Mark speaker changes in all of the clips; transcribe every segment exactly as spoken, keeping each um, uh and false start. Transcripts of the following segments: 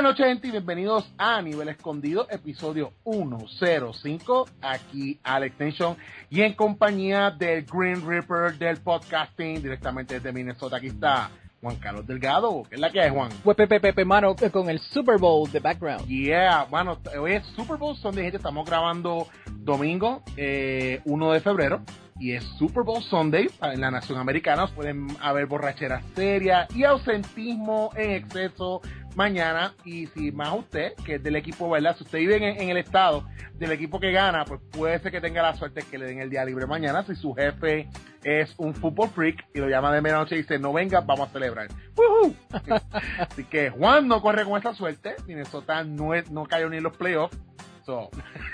Speaker 1: Buenas noches, gente, y bienvenidos a Nivel Escondido, episodio ciento cinco, aquí Alex Tension, y en compañía del Green Reaper del podcasting, directamente desde Minnesota. Aquí está Juan Carlos Delgado. ¿Qué es la que es, Juan?
Speaker 2: Pues Pepe, Pepe, mano, con el Super Bowl de background.
Speaker 1: Yeah, bueno, hoy es Super Bowl Sunday, gente, estamos grabando domingo, eh, primero de febrero, y es Super Bowl Sunday en la nación americana. Pueden haber borracheras serias y ausentismo en exceso mañana, y si más usted, que es del equipo, ¿verdad? Si usted vive en, en el estado del equipo que gana, pues puede ser que tenga la suerte que le den el día libre mañana. Si su jefe es un football freak y lo llama de medianoche y dice, no venga, vamos a celebrar. ¡Woohoo! Así que Juan no corre con esa suerte. Minnesota no, es, no cayó ni en los playoffs. So.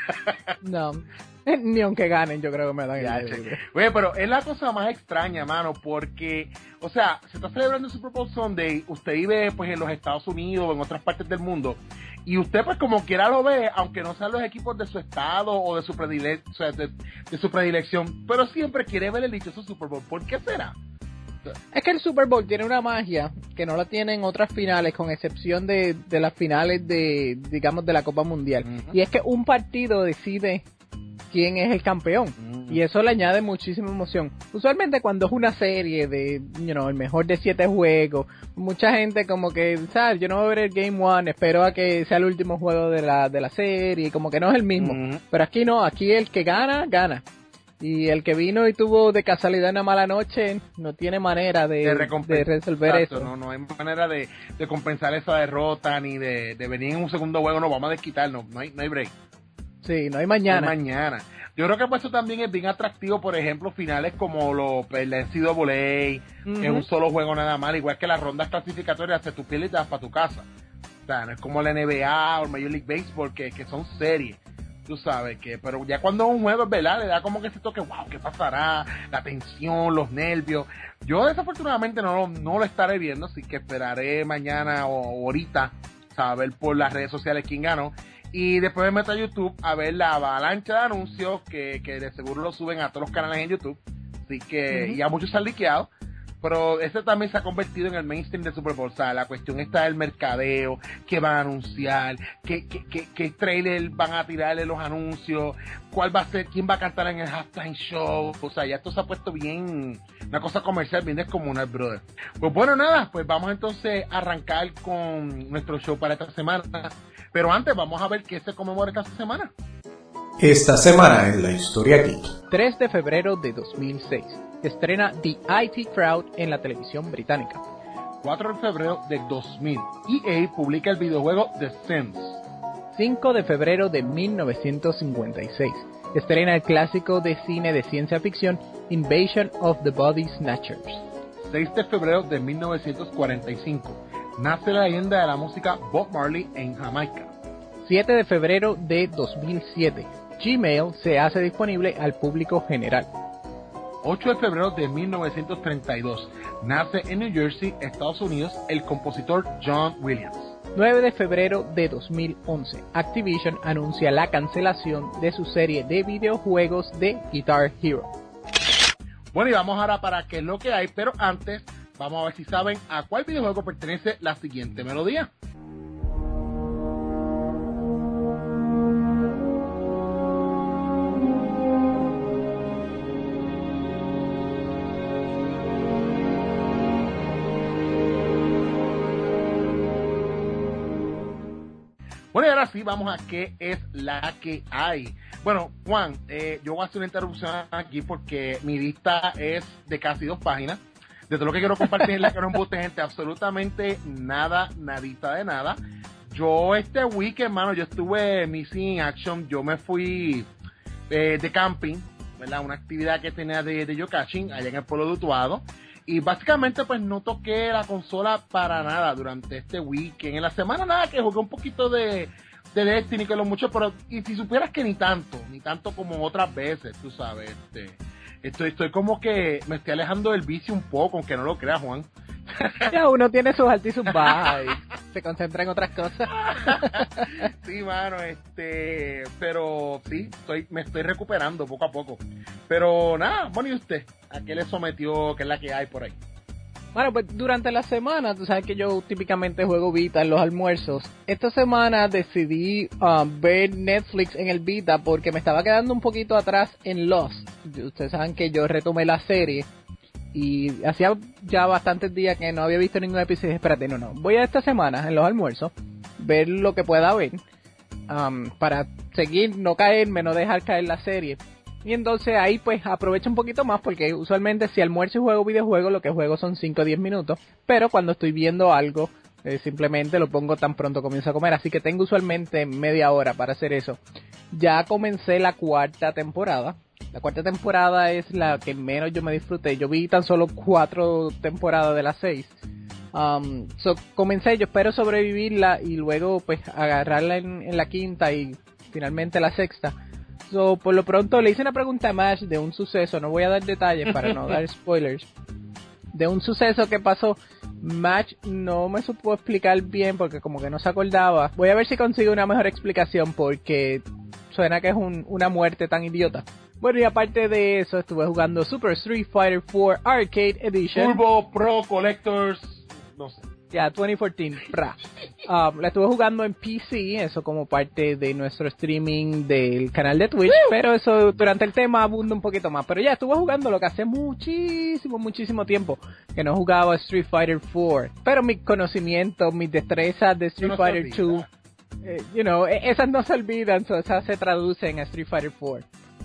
Speaker 2: No, ni aunque ganen, yo creo que me dan
Speaker 1: ya,
Speaker 2: el libre.
Speaker 1: Oye, pero es la cosa más extraña, mano, porque, o sea, se está celebrando el Super Bowl Sunday, usted vive pues en los Estados Unidos o en otras partes del mundo, y usted pues como quiera lo ve, aunque no sean los equipos de su estado o de su, predile- o sea, de, de su predilección, pero siempre quiere ver el dichoso Super Bowl. ¿Por qué será?
Speaker 2: Es que el Super Bowl tiene una magia que no la tienen otras finales, con excepción de, de las finales de, digamos, de la Copa Mundial. Uh-huh. Y es que un partido decide quién es el campeón. Uh-huh. Y eso le añade muchísima emoción. Usualmente cuando es una serie de, you know, el mejor de siete juegos, mucha gente como que, ¿sabes? Yo no voy a ver el Game One, espero a que sea el último juego de la, de la serie, como que no es el mismo. Uh-huh. Pero aquí no, aquí el que gana, gana. Y el que vino y tuvo de casualidad una mala noche no tiene manera de, de, de resolver
Speaker 1: Exacto,
Speaker 2: eso.
Speaker 1: No, no hay manera de, de compensar esa derrota, ni de, de venir en un segundo juego. No, vamos a desquitarnos, no hay, no hay break.
Speaker 2: Sí, no hay mañana.
Speaker 1: No hay mañana. Yo creo que por eso también es bien atractivo, por ejemplo, finales como lo, el N C double A, uh-huh. que es un solo juego nada más, igual que las rondas clasificatorias, te tu piel y te das para tu casa. O sea, no es como la N B A o el Major League Baseball, que, que son series. Tú sabes que, pero ya cuando un juego es verdad, le da como que ese toque, wow, ¿qué pasará? La tensión, los nervios. Yo desafortunadamente no, no lo estaré viendo, así que esperaré mañana o ahorita saber por las redes sociales quién ganó. Y después me meto a YouTube a ver la avalancha de anuncios que, que de seguro lo suben a todos los canales en YouTube. Así que, uh-huh. y a muchos se han liqueado. Pero ese también se ha convertido en el mainstream de Super Bowl. O sea, la cuestión está del mercadeo, qué van a anunciar, qué, qué, qué, qué trailer van a tirarle los anuncios, cuál va a ser, quién va a cantar en el halftime show. O sea, ya esto se ha puesto bien, una cosa comercial bien descomunal, brother. Pues bueno, nada, pues vamos entonces a arrancar con nuestro show para esta semana. Pero antes vamos a ver qué se conmemora esta semana.
Speaker 3: Esta semana en la historia geek.
Speaker 2: tres de febrero de dos mil seis. Estrena The I T Crowd en la televisión británica.
Speaker 1: cuatro de febrero de dos mil. E A publica el videojuego The Sims.
Speaker 2: cinco de febrero de mil novecientos cincuenta y seis. Estrena el clásico de cine de ciencia ficción Invasion of the Body Snatchers.
Speaker 1: seis de febrero de mil novecientos cuarenta y cinco. Nace la leyenda de la música Bob Marley en Jamaica.
Speaker 2: siete de febrero de dos mil siete. Gmail se hace disponible al público general.
Speaker 1: ocho de febrero de mil novecientos treinta y dos. Nace en New Jersey, Estados Unidos, el compositor John Williams.
Speaker 2: nueve de febrero de dos mil once. Activision anuncia la cancelación de su serie de videojuegos de Guitar Hero.
Speaker 1: Bueno, y vamos ahora para qué es lo que hay, pero antes vamos a ver si saben a cuál videojuego pertenece la siguiente melodía. Bueno, y ahora sí, vamos a qué es la que hay. Bueno, Juan, eh, yo voy a hacer una interrupción aquí porque mi lista es de casi dos páginas. De todo lo que quiero compartir en la que no embuste, gente, absolutamente nada, nadita de nada. Yo este weekend, hermano, yo estuve missing action. Yo me fui eh, de camping, ¿verdad? Una actividad que tenía de, de geocaching allá en el pueblo de Utuado. Y básicamente pues no toqué la consola para nada durante este weekend. En la semana nada, que jugué un poquito de, de Destiny, que lo mucho, pero y si supieras que ni tanto, ni tanto como otras veces, tú sabes, este, estoy, estoy como que me estoy alejando del vicio un poco, aunque no lo creas, Juan.
Speaker 2: Ya uno tiene sus altos y sus bajas y se concentra en otras cosas.
Speaker 1: Sí, mano, este, pero sí, estoy, me estoy recuperando poco a poco. Pero nada, bueno, ¿y usted? ¿A qué le sometió? ¿Qué es la que hay por ahí?
Speaker 2: Bueno, pues durante la semana, tú sabes que yo típicamente juego Vita en los almuerzos. Esta semana decidí um, ver Netflix en el Vita porque me estaba quedando un poquito atrás en Lost. Ustedes saben que yo retomé la serie y hacía ya bastantes días que no había visto ningún episodio. Espérate, no, no. Voy a esta semana en los almuerzos ver lo que pueda ver um, para seguir, no caerme, no dejar caer la serie. Y entonces ahí pues aprovecho un poquito más porque usualmente si almuerzo y juego videojuegos lo que juego son cinco o diez minutos. Pero cuando estoy viendo algo eh, simplemente lo pongo tan pronto comienzo a comer. Así que tengo usualmente media hora para hacer eso. Ya comencé la cuarta temporada. La cuarta temporada es la que menos yo me disfruté. Yo vi tan solo cuatro temporadas de las seis. Um, so, comencé, yo espero sobrevivirla y luego pues agarrarla en, en la quinta y finalmente la sexta. So, por lo pronto le hice una pregunta a Mash de un suceso, no voy a dar detalles para no dar spoilers, de un suceso que pasó. Mash no me supo explicar bien porque como que no se acordaba. Voy a ver si consigo una mejor explicación porque suena que es un, una muerte tan idiota. Bueno, y aparte de eso estuve jugando Super Street Fighter cuatro Arcade Edition.
Speaker 1: Turbo Pro Collectors, no sé.
Speaker 2: Ya, yeah, veinte catorce, pra. Um, la estuve jugando en P C, eso como parte de nuestro streaming del canal de Twitch, ¡Uh! Pero eso durante el tema abunda un poquito más. Pero ya, estuve jugando lo que hace muchísimo, muchísimo tiempo que no jugaba Street Fighter cuatro. Pero mis conocimientos, mis destrezas de Street no Fighter dos, eh, you know, esas no se olvidan, so esas se traducen a Street Fighter cuatro.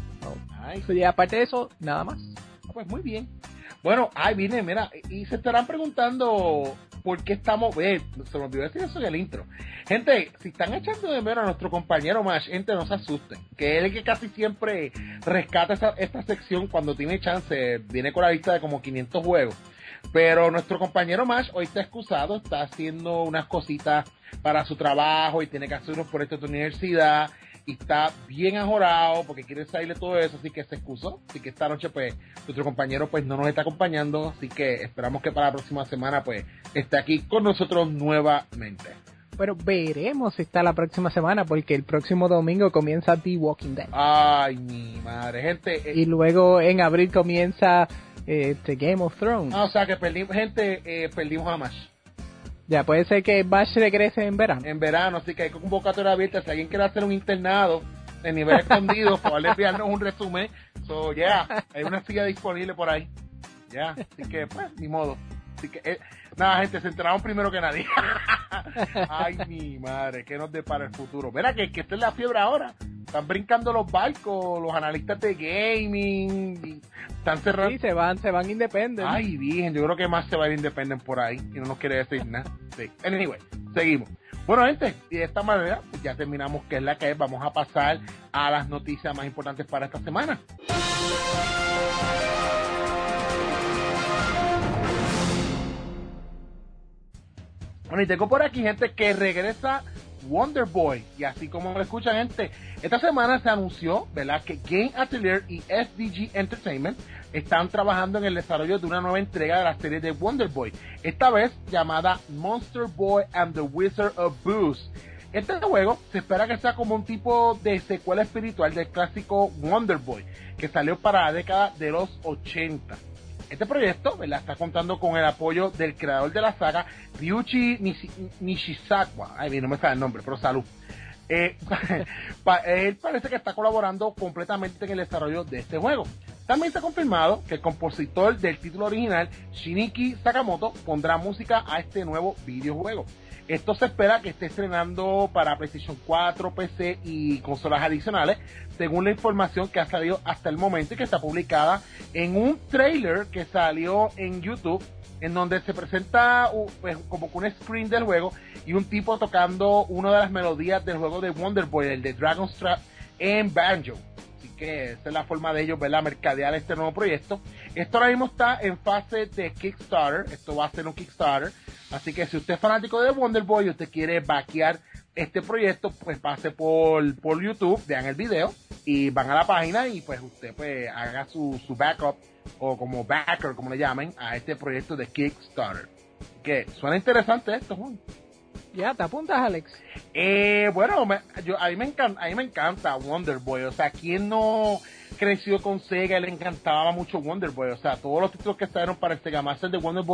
Speaker 2: Oh. So, ya, aparte de eso, nada más.
Speaker 1: Pues muy bien. Bueno, ahí viene, mira, y se estarán preguntando por qué estamos, eh, se me olvidó decir eso en el intro. Gente, si están echando de menos a nuestro compañero Mash, gente, no se asusten, que él es el que casi siempre rescata esa, esta sección cuando tiene chance, viene con la lista de como quinientos juegos. Pero nuestro compañero Mash hoy está excusado, está haciendo unas cositas para su trabajo y tiene que hacer unos proyectos de universidad. Y está bien ajorado porque quiere salirle todo eso, así que se excusó. Así que esta noche pues nuestro compañero pues no nos está acompañando, así que esperamos que para la próxima semana pues esté aquí con nosotros nuevamente.
Speaker 2: Pero veremos si está la próxima semana porque el próximo domingo comienza The Walking Dead.
Speaker 1: Ay, mi madre, gente.
Speaker 2: Eh, y luego en abril comienza eh, The Game of Thrones.
Speaker 1: Ah, o sea que perdimos, gente, eh, perdimos a Mash.
Speaker 2: Ya, puede ser que Bash regrese en verano.
Speaker 1: En verano, así que hay convocatoria abierta. Si alguien quiere hacer un internado de nivel escondido, por enviarnos un resumen. So, ya, yeah, hay una silla disponible por ahí. Ya, yeah, así que, pues, ni modo. Así que, eh, nada, gente, se enteraron primero que nadie. Ay, mi madre, ¿qué nos depara el futuro? Mira, que, que esta es la fiebre ahora. Están brincando los barcos, los analistas de gaming. Están cerrando.
Speaker 2: Sí, se van, se van independent.
Speaker 1: Ay, virgen, yo creo que más se va a ir independent por ahí. Y no nos quiere decir nada. Sí. Anyway, seguimos. Bueno, gente, y de esta manera, pues ya terminamos que es la que es. Vamos a pasar a las noticias más importantes para esta semana. Bueno, y tengo por aquí, gente, que regresa Wonder Boy, y así como lo escuchan, gente, esta semana se anunció, ¿verdad?, que Game Atelier y S D G Entertainment están trabajando en el desarrollo de una nueva entrega de la serie de Wonder Boy, esta vez llamada Monster Boy and the Wizard of Booze. Este juego se espera que sea como un tipo de secuela espiritual del clásico Wonder Boy, que salió para la década de los ochenta. Este proyecto, ¿verdad?, está contando con el apoyo del creador de la saga, Ryuichi Nishi- Nishizawa. Ay, no me sale el nombre, pero salud. Eh, pa- él parece que está colaborando completamente en el desarrollo de este juego. También se ha confirmado que el compositor del título original, Shinichi Sakamoto, pondrá música a este nuevo videojuego. Esto se espera que esté estrenando para PlayStation cuatro, P C y consolas adicionales, según la información que ha salido hasta el momento y que está publicada en un trailer que salió en YouTube, en donde se presenta uh, pues, como un screen del juego y un tipo tocando una de las melodías del juego de Wonder Boy, el de Dragon's Trap, en banjo. Así que esa es la forma de ellos, ¿verdad?, mercadear este nuevo proyecto. Esto ahora mismo está en fase de Kickstarter. Esto va a ser un Kickstarter. Así que si usted es fanático de Wonder Boy y usted quiere backear este proyecto, pues pase por, por YouTube, vean el video y van a la página y pues usted pues haga su, su backup o como backer, como le llamen, a este proyecto de Kickstarter. Que suena interesante esto, Juan.
Speaker 2: Ya, ¿te apuntas, Alex?
Speaker 1: Eh, bueno, me, yo, a, mí me encanta, a mí me encanta Wonder Boy. O sea, ¿quién no creció con Sega y le encantaba mucho Wonder Boy? O sea, todos los títulos que salieron para el Sega Master de Wonder Boy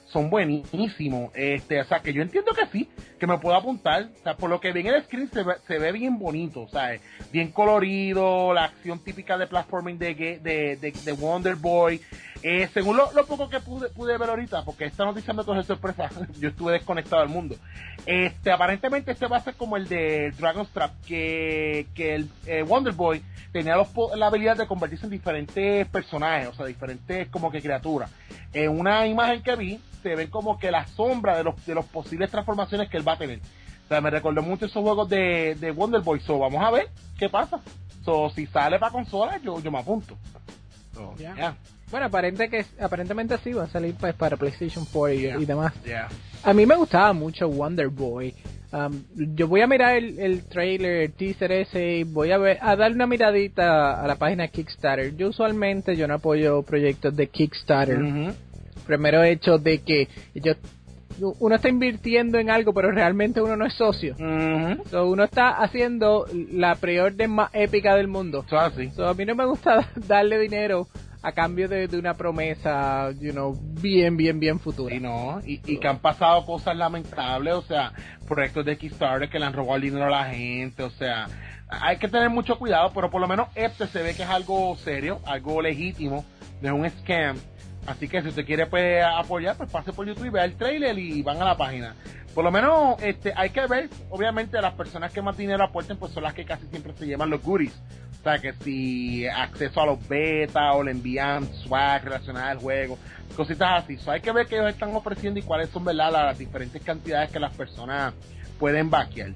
Speaker 1: son buenísimos. Este, o sea, que yo entiendo que sí, que me puedo apuntar. O sea, por lo que vi en el screen se ve, se ve bien bonito, ¿sabes? Bien colorido, la acción típica de platforming de, de, de, de Wonder Boy. Eh, según lo, lo poco que pude, pude ver ahorita, porque esta noticia me cogió sorpresa, yo estuve desconectado del mundo. Este, aparentemente este va a ser como el de Dragon's Trap, que, que el eh, Wonder Boy tenía los, la habilidad de convertirse en diferentes personajes, o sea, diferentes como que criaturas. En una imagen que vi, se ven como que la sombra de los, de los posibles transformaciones que él va a tener. O sea, me recordó mucho esos juegos de, de Wonder Boy. So, vamos a ver qué pasa. So, si sale para consola, yo, yo me apunto. So,
Speaker 2: yeah.
Speaker 1: Yeah.
Speaker 2: Bueno, aparente que, aparentemente sí va a salir pues, para PlayStation cuatro y,
Speaker 1: Yeah.
Speaker 2: y demás.
Speaker 1: Yeah.
Speaker 2: A mí me gustaba mucho Wonder Boy. Um, yo voy a mirar el, el trailer, el teaser ese, y voy a ver, a darle una miradita a la página Kickstarter. Yo usualmente yo no apoyo proyectos de Kickstarter.
Speaker 1: Mm-hmm.
Speaker 2: Primero hecho de que yo, uno está invirtiendo en algo, pero realmente uno no es socio.
Speaker 1: Mm-hmm.
Speaker 2: So, uno está haciendo la pre-order más épica del mundo.
Speaker 1: So, así.
Speaker 2: So, a mí no me gusta darle dinero a cambio de, de una promesa, you know, bien, bien, bien futura.
Speaker 1: Y no, y, y que han pasado cosas lamentables, o sea, proyectos de Kickstarter que le han robado el dinero a la gente, o sea, hay que tener mucho cuidado, pero por lo menos este se ve que es algo serio, algo legítimo, no es un scam. Así que si usted quiere pues apoyar, pues pase por YouTube y vea el trailer y van a la página. Por lo menos este hay que ver, obviamente las personas que más dinero aporten pues son las que casi siempre se llevan los goodies. O sea que si acceso a los beta o le envían swag relacionada al juego, cositas así. So, hay que ver qué ellos están ofreciendo y cuáles son, ¿verdad?, las diferentes cantidades que las personas pueden backear.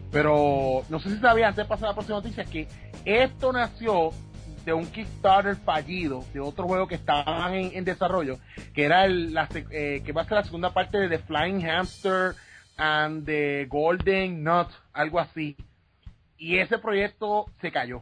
Speaker 1: Pero no sé si sabía, antes de pasar a la próxima noticia, que esto nació de un Kickstarter fallido de otro juego que estaba en, en desarrollo, que era el, la, eh, que va a ser la segunda parte de The Flying Hamster and the Golden Nut, algo así. Y ese proyecto se cayó.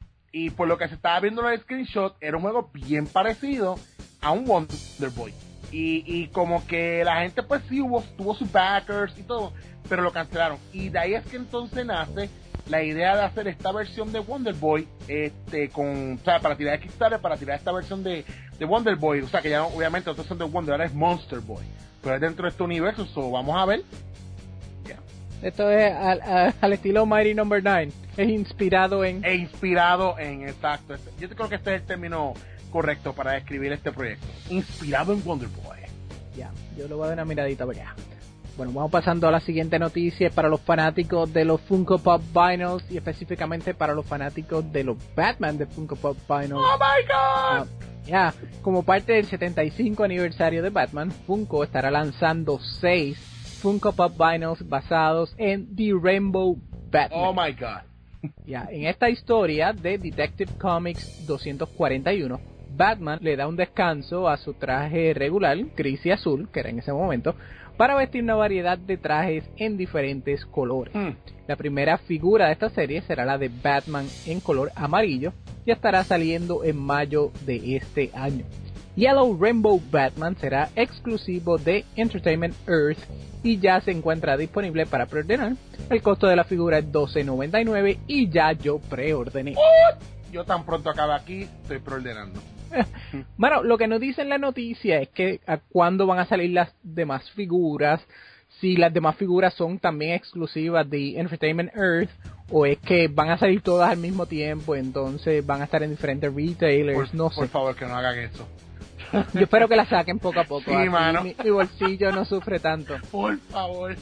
Speaker 1: Y por lo que se estaba viendo en el screenshot, era un juego bien parecido a un Wonder Boy. Y, y como que la gente pues sí hubo, tuvo sus backers y todo, pero lo cancelaron. Y de ahí es que entonces nace la idea de hacer esta versión de Wonder Boy, este, con, o sea, para tirar de Kickstarter, para tirar esta versión de, de Wonder Boy. O sea, que ya no, obviamente otros son de Wonder, ahora es Monster Boy. Pero es dentro de este universo, so vamos a ver.
Speaker 2: Yeah. Esto es al, al, al estilo Mighty Number nueve. Es inspirado en...
Speaker 1: E inspirado en, exacto. Yo creo que este es el término correcto para describir este proyecto. Inspirado en Wonder Boy.
Speaker 2: Ya, yeah, yo le voy a dar una miradita para allá. Bueno, vamos pasando a la siguiente noticia para los fanáticos de los Funko Pop Vinyls y específicamente para los fanáticos de los Batman de Funko Pop Vinyls.
Speaker 1: ¡Oh, my God!
Speaker 2: Uh, ya, yeah, como parte del setenta y cinco aniversario de Batman, Funko estará lanzando seis Funko Pop Vinyls basados en The Rainbow Batman.
Speaker 1: ¡Oh, my God!
Speaker 2: Ya, en esta historia de Detective Comics doscientos cuarenta y uno, Batman le da un descanso a su traje regular, gris y azul, que era en ese momento, para vestir una variedad de trajes en diferentes colores. Mm. La primera figura de esta serie será la de Batman en color amarillo y estará saliendo en mayo de este año. Yellow Rainbow Batman será exclusivo de Entertainment Earth y ya se encuentra disponible para preordenar. El costo de la figura es doce noventa y nueve y ya yo preordené.
Speaker 1: ¡Oh! Yo tan pronto acabe aquí, estoy preordenando.
Speaker 2: Bueno, lo que nos dice en la noticia es que a cuándo van a salir las demás figuras, si las demás figuras son también exclusivas de Entertainment Earth o es que van a salir todas al mismo tiempo, entonces van a estar en diferentes retailers,
Speaker 1: por,
Speaker 2: no sé.
Speaker 1: Por favor, que no hagan eso.
Speaker 2: Yo espero que la saquen poco a poco.
Speaker 1: Sí,
Speaker 2: así
Speaker 1: mano.
Speaker 2: Mi, mi bolsillo no sufre tanto.
Speaker 1: Por favor.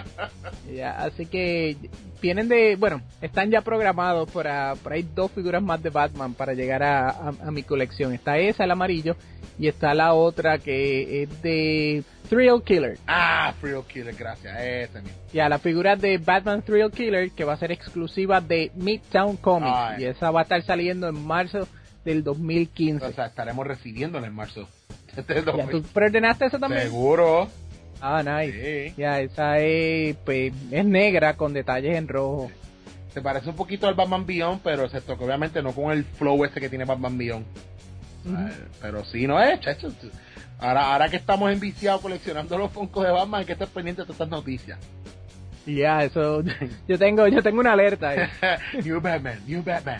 Speaker 2: Ya, así que vienen de, bueno, están ya programados para, por ahí dos figuras más de Batman para llegar a, a, a mi colección. Está esa, el amarillo, y está la otra que es de Thrill Killer.
Speaker 1: Ah, Thrill Killer, gracias. Ese mismo.
Speaker 2: Ya, la figura de Batman Thrill Killer que va a ser exclusiva de Midtown Comics. Ay. Y esa va a estar saliendo en marzo del dos mil quince.
Speaker 1: O sea, estaremos recibiéndola en marzo.
Speaker 2: ¿Ya tú preordenaste eso también?
Speaker 1: Seguro.
Speaker 2: Ah, nice.
Speaker 1: Sí.
Speaker 2: Ya, esa es, pues, es negra con detalles en rojo.
Speaker 1: Se parece un poquito al Batman Beyond, pero excepto que obviamente no con el flow ese que tiene Batman Beyond. Uh-huh. Ay, pero sí, no es, chacho. Ahora, ahora que estamos enviciados coleccionando los Funkos de Batman, hay que estar pendiente de estas noticias.
Speaker 2: Ya, yeah, eso, yo tengo, yo tengo una alerta ahí.
Speaker 1: New Batman, New Batman.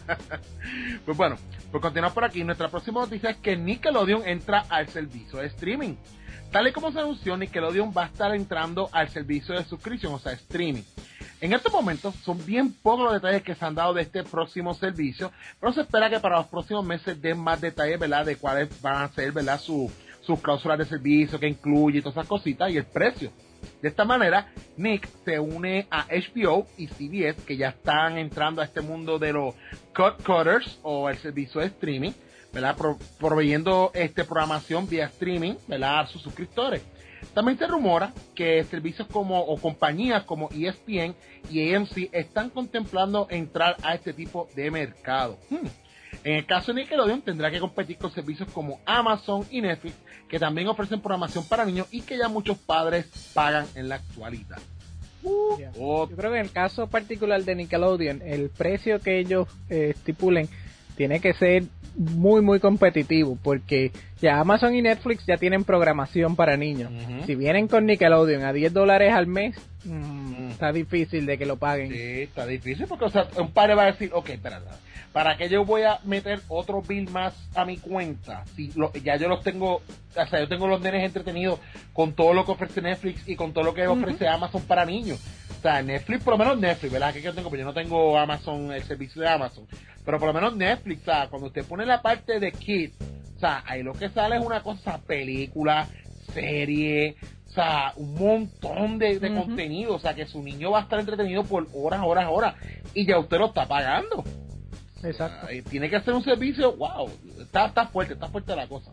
Speaker 1: Pues bueno, pues continuamos por aquí. Nuestra próxima noticia es que Nickelodeon entra al servicio de streaming. Tal y como se anunció, Nickelodeon va a estar entrando al servicio de suscripción, o sea, streaming. En estos momentos son bien pocos los detalles que se han dado de este próximo servicio, pero se espera que para los próximos meses den más detalles, ¿verdad?, de cuáles van a ser, ¿verdad?, su, sus cláusulas de servicio, que incluye y todas esas cositas, y el precio. De esta manera, Nick se une a H B O y C B S, que ya están entrando a este mundo de los cut cutters, o el servicio de streaming, ¿verdad?, Pro, proveyendo este programación vía streaming, ¿verdad?, a sus suscriptores. También se rumora que servicios como o compañías como E S P N y A M C están contemplando entrar a este tipo de mercado. Hmm. En el caso de Nickelodeon tendrá que competir con servicios como Amazon y Netflix, que también ofrecen programación para niños y que ya muchos padres pagan en la actualidad.
Speaker 2: Uh, yeah. oh. Yo creo que en el caso particular de Nickelodeon, el precio que ellos eh, estipulen tiene que ser muy muy competitivo, porque ya Amazon y Netflix ya tienen programación para niños. Uh-huh. Si vienen con Nickelodeon a diez dólares al mes, mmm, uh-huh. está difícil de que lo paguen.
Speaker 1: Sí, está difícil, porque o sea, un padre va a decir, ok, espera, ¿para qué yo voy a meter otro bill más a mi cuenta? Si lo, ya yo los tengo, o sea, yo tengo los nenes entretenidos con todo lo que ofrece Netflix y con todo lo que ofrece uh-huh. Amazon para niños. O sea, Netflix, por lo menos Netflix, ¿verdad? Que yo tengo, pues yo no tengo Amazon, el servicio de Amazon. Pero por lo menos Netflix, o sea, cuando usted pone la parte de Kids, o sea, ahí lo que sale es una cosa, película, serie, o sea, un montón de, de uh-huh. contenido. O sea, que su niño va a estar entretenido por horas, horas, horas. Y ya usted lo está pagando.
Speaker 2: Exacto.
Speaker 1: O sea, tiene que hacer un servicio, wow, está, está fuerte, está fuerte la cosa.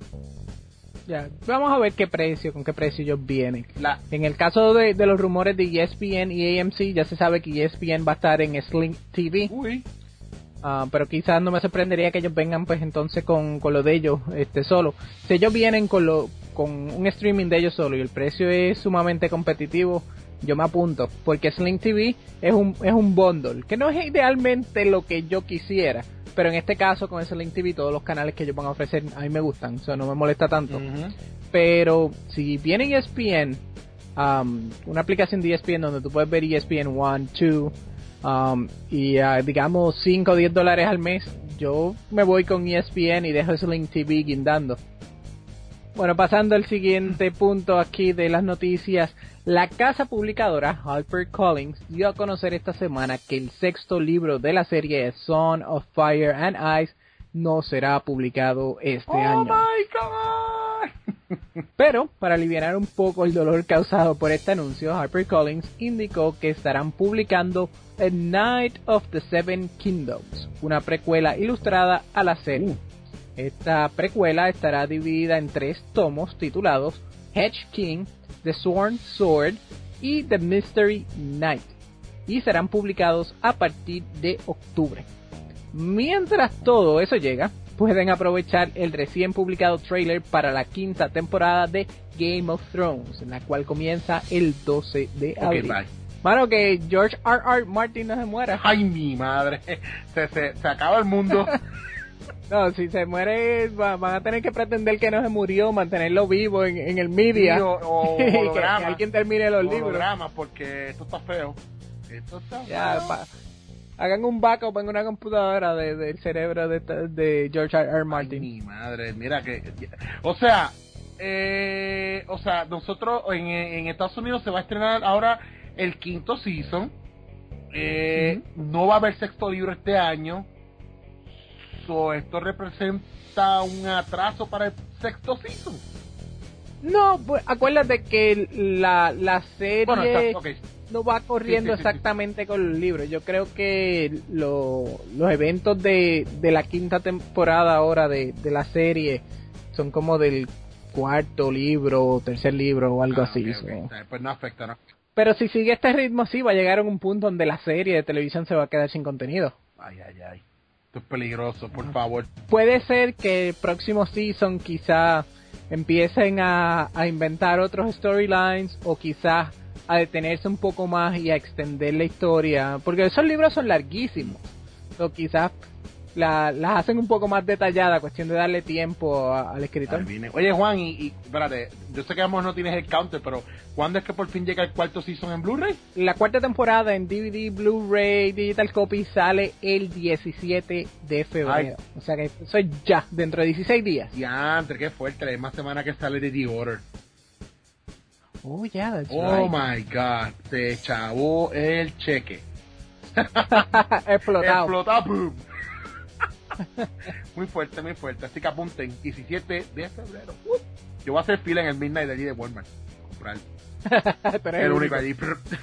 Speaker 2: Ya, vamos a ver qué precio, con qué precio ellos vienen. La, en el caso de, de los rumores de E S P N y A M C, ya se sabe que E S P N va a estar en Sling T V.
Speaker 1: Uy.
Speaker 2: Uh, pero quizás no me sorprendería que ellos vengan pues entonces con, con lo de ellos este solo. Si ellos vienen con lo con un streaming de ellos solo y el precio es sumamente competitivo, yo me apunto, porque Sling T V es un es un bundle, que no es idealmente lo que yo quisiera, pero en este caso con Sling T V todos los canales que ellos van a ofrecer a mí me gustan, o sea, no me molesta tanto. Uh-huh. Pero si viene E S P N, um, una aplicación de E S P N donde tú puedes ver E S P N uno, dos um, y uh, digamos cinco o diez dólares al mes, yo me voy con E S P N y dejo Sling T V guindando. Bueno, pasando al siguiente punto aquí de las noticias, la casa publicadora HarperCollins dio a conocer esta semana que el sexto libro de la serie Song of Fire and Ice no será publicado este
Speaker 1: oh
Speaker 2: año.
Speaker 1: ¡Oh, my God!
Speaker 2: Pero, para aliviar un poco el dolor causado por este anuncio, HarperCollins indicó que estarán publicando A Night of the Seven Kingdoms, una precuela ilustrada a la serie. Uh. Esta precuela estará dividida en tres tomos titulados Hedge King, The Sworn Sword y The Mystery Knight, y serán publicados a partir de octubre. Mientras todo eso llega, pueden aprovechar el recién publicado trailer para la quinta temporada de Game of Thrones, en la cual comienza el doce de abril. Okay, Mano, que George R R. Martin no se muera.
Speaker 1: Ay, mi madre, se, se, se acaba el mundo.
Speaker 2: No, si se muere, va, van a tener que pretender que no se murió, mantenerlo vivo en, en el media.
Speaker 1: Sí, o, o
Speaker 2: que, que alguien termine los libros.
Speaker 1: Porque esto está feo. Esto está
Speaker 2: ya,
Speaker 1: feo.
Speaker 2: Pa, hagan un backup en una computadora del de, de cerebro de, de George R R. Martin.
Speaker 1: Ay, mi madre, mira que... O sea, eh, o sea, nosotros en, en Estados Unidos se va a estrenar ahora el quinto season. Eh, uh-huh. No va a haber sexto libro este año. So, ¿esto representa un atraso para el sexto season?
Speaker 2: No, pues acuérdate que la, la serie
Speaker 1: bueno, está, okay.
Speaker 2: no va corriendo sí, sí, sí, exactamente sí. con los libros. Yo creo que lo, los eventos de, de la quinta temporada ahora de, de la serie son como del cuarto libro o tercer libro o algo ah, así. Okay, so.
Speaker 1: okay. Pues no afecta, ¿no?
Speaker 2: Pero si sigue este ritmo, sí, va a llegar a un punto donde la serie de televisión se va a quedar sin contenido.
Speaker 1: Ay, ay, ay. Esto es peligroso, por favor.
Speaker 2: Puede ser que el próximo season quizá empiecen a, a inventar otros storylines o quizás a detenerse un poco más y a extender la historia, porque esos libros son larguísimos. O quizás la, las hacen un poco más detalladas, cuestión de darle tiempo a, al escritor.
Speaker 1: Oye, Juan, y, y espérate, yo sé que a lo mejor no tienes el counter, pero ¿cuándo es que por fin llega el cuarto season en Blu-ray?
Speaker 2: La cuarta temporada en D V D, Blu-ray, Digital Copy sale el diecisiete de febrero. Ay. O sea que eso es ya, dentro de dieciséis días.
Speaker 1: Ya, entre qué fuerte, es más semana que sale de The Order.
Speaker 2: Oh, yeah, that's
Speaker 1: oh
Speaker 2: right.
Speaker 1: my God, se chavó el cheque.
Speaker 2: Explotado.
Speaker 1: Explotado, boom. Muy fuerte, muy fuerte. Así que apunten, diecisiete de febrero. Uh, yo voy a hacer fila en el Midnight de allí de Walmart. Comprar.
Speaker 2: Pero
Speaker 1: el único allí.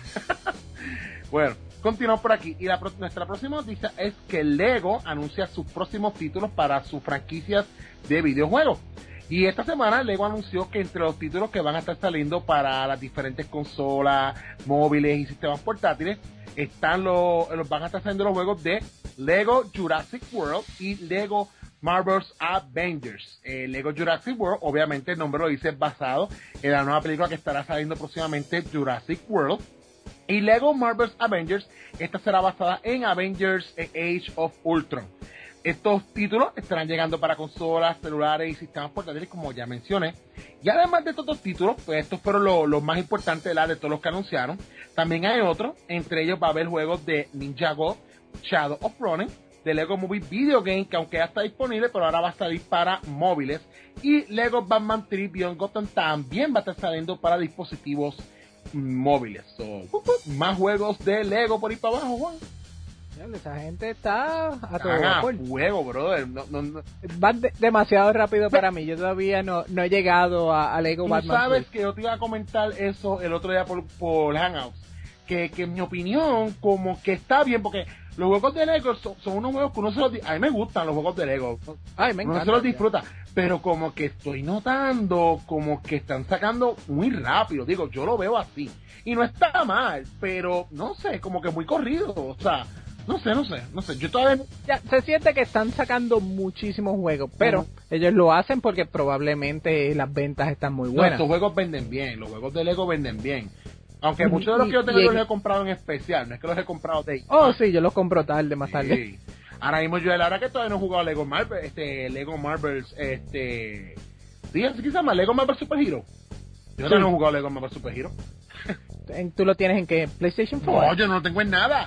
Speaker 1: Bueno, continuamos por aquí. Y la, nuestra próxima noticia es que Lego anuncia sus próximos títulos para sus franquicias de videojuegos. Y esta semana Lego anunció que entre los títulos que van a estar saliendo para las diferentes consolas, móviles y sistemas portátiles, están los, los van a estar saliendo los juegos de Lego Jurassic World y Lego Marvel's Avengers. Eh, Lego Jurassic World, obviamente el nombre lo dice, basado en la nueva película que estará saliendo próximamente, Jurassic World. Y Lego Marvel's Avengers, esta será basada en Avengers Age of Ultron. Estos títulos estarán llegando para consolas, celulares y sistemas portátiles, como ya mencioné. Y además de estos dos títulos, pues estos fueron los, los más importantes de, la, de todos los que anunciaron. También hay otros, entre ellos va a haber juegos de Ninjago Shadow of Ronin, de Lego Movie Video Game, que aunque ya está disponible, pero ahora va a salir para móviles. Y Lego Batman tres Beyond Gotham también va a estar saliendo para dispositivos móviles. So, uh, uh, más juegos de Lego por ahí para abajo, Juan.
Speaker 2: Esa gente está a todo
Speaker 1: ah,
Speaker 2: vapor.
Speaker 1: Fuego, brother. No, no, no.
Speaker 2: Va de- demasiado rápido para mí. Yo todavía no, no he llegado a, a Lego
Speaker 1: Tú
Speaker 2: Batman.
Speaker 1: sabes
Speaker 2: tres.
Speaker 1: que yo te iba a comentar eso el otro día por, por Hangouts. Que, que en mi opinión, como que está bien, porque los juegos de Lego son, son unos juegos que uno se los... A mí me gustan los juegos de Lego.
Speaker 2: Ay, me
Speaker 1: Uno
Speaker 2: encanta.
Speaker 1: se los disfruta. Pero como que estoy notando, como que están sacando muy rápido. Digo, yo lo veo así. Y no está mal, pero no sé, como que muy corrido. O sea... No sé, no sé, no sé. Yo todavía...
Speaker 2: Ya, se siente que están sacando muchísimos juegos, pero
Speaker 1: uh-huh.
Speaker 2: ellos lo hacen porque probablemente las ventas están muy
Speaker 1: No,
Speaker 2: buenas.
Speaker 1: estos juegos venden bien, los juegos de Lego venden bien. Aunque
Speaker 2: Y-
Speaker 1: muchos de los que yo tengo
Speaker 2: y-
Speaker 1: yo los he comprado en especial, no es que los he comprado de...
Speaker 2: Oh, sí, yo los compro tarde, más tarde.
Speaker 1: Sí. Ahora mismo yo, la verdad que todavía no he jugado Lego Marvel, este, Lego Marvels, este... Sí, así que se llama Lego Marvel Super Hero. Yo todavía no he jugado Lego Marvel Super Hero.
Speaker 2: En- ¿Tú lo tienes en qué? ¿PlayStation cuatro?
Speaker 1: No, yo no lo tengo en nada.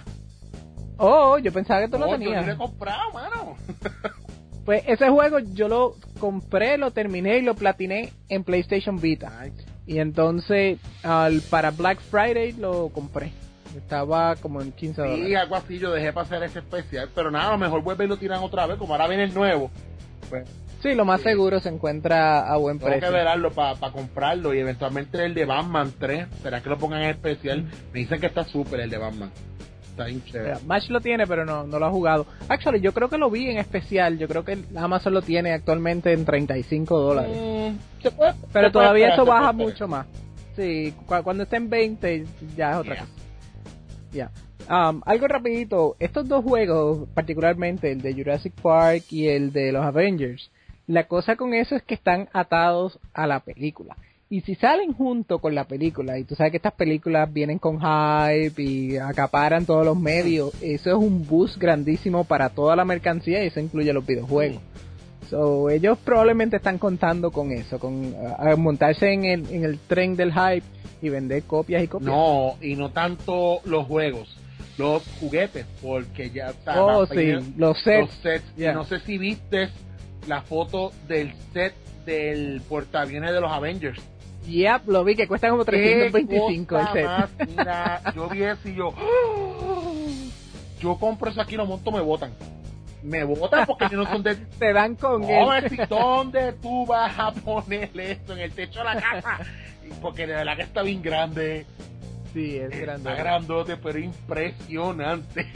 Speaker 2: Oh, yo pensaba que tú
Speaker 1: No,
Speaker 2: lo
Speaker 1: yo ni lo he
Speaker 2: tenías.
Speaker 1: comprado, mano.
Speaker 2: Pues ese juego yo lo compré, lo terminé y lo platiné en PlayStation Vita. Y entonces al, para Black Friday lo compré. Estaba como en quince dólares.
Speaker 1: Sí, algo así, yo dejé pasar ese especial, pero nada, a lo mejor vuelve y lo tiran otra vez, como ahora viene el nuevo. Pues
Speaker 2: Sí, lo más
Speaker 1: Sí.
Speaker 2: seguro se encuentra a buen
Speaker 1: tengo
Speaker 2: precio.
Speaker 1: que verlo para pa comprarlo y eventualmente el de Batman tres, será que lo pongan en especial. Me dicen que está súper el de Batman. Está bien chévere.
Speaker 2: Mira, Match lo tiene, pero no, no lo ha jugado. Actually, yo creo que lo vi en especial. Yo creo que Amazon lo tiene actualmente en treinta y cinco dólares.
Speaker 1: Mm, se puede-
Speaker 2: Pero
Speaker 1: se puede
Speaker 2: todavía
Speaker 1: esperar,
Speaker 2: eso
Speaker 1: se puede
Speaker 2: baja
Speaker 1: esperar.
Speaker 2: mucho más. Sí, cu- cuando esté en veinte ya es otra
Speaker 1: Yeah.
Speaker 2: cosa. Ya. Um, algo rapidito, estos dos juegos, particularmente el de Jurassic Park y el de los Avengers, la cosa con eso es que están atados a la película. Y si salen junto con la película, y tú sabes que estas películas vienen con hype y acaparan todos los medios, eso es un boost grandísimo para toda la mercancía y eso incluye los videojuegos. So, ellos probablemente están contando con eso, con uh, montarse en el, en el tren del hype y vender copias y copias.
Speaker 1: No, y no tanto los juegos, los juguetes, porque ya está.
Speaker 2: Oh,
Speaker 1: va a
Speaker 2: sí,
Speaker 1: pedir
Speaker 2: los sets.
Speaker 1: Los sets. Y
Speaker 2: Yeah.
Speaker 1: no sé si viste la foto del set del portaaviones de los Avengers.
Speaker 2: Yep, lo vi que cuesta como trescientos veinticinco el
Speaker 1: Qué
Speaker 2: set.
Speaker 1: cosa más, mira, yo vi eso y yo, yo compro eso aquí, lo monto, me botan. Me botan porque yo no son de...
Speaker 2: Te dan con
Speaker 1: No,
Speaker 2: él.
Speaker 1: si, ¿dónde tú vas a ponerle esto? En el techo de la casa. Porque de verdad que está bien grande.
Speaker 2: Sí, es
Speaker 1: Está
Speaker 2: grande.
Speaker 1: grandote, pero impresionante.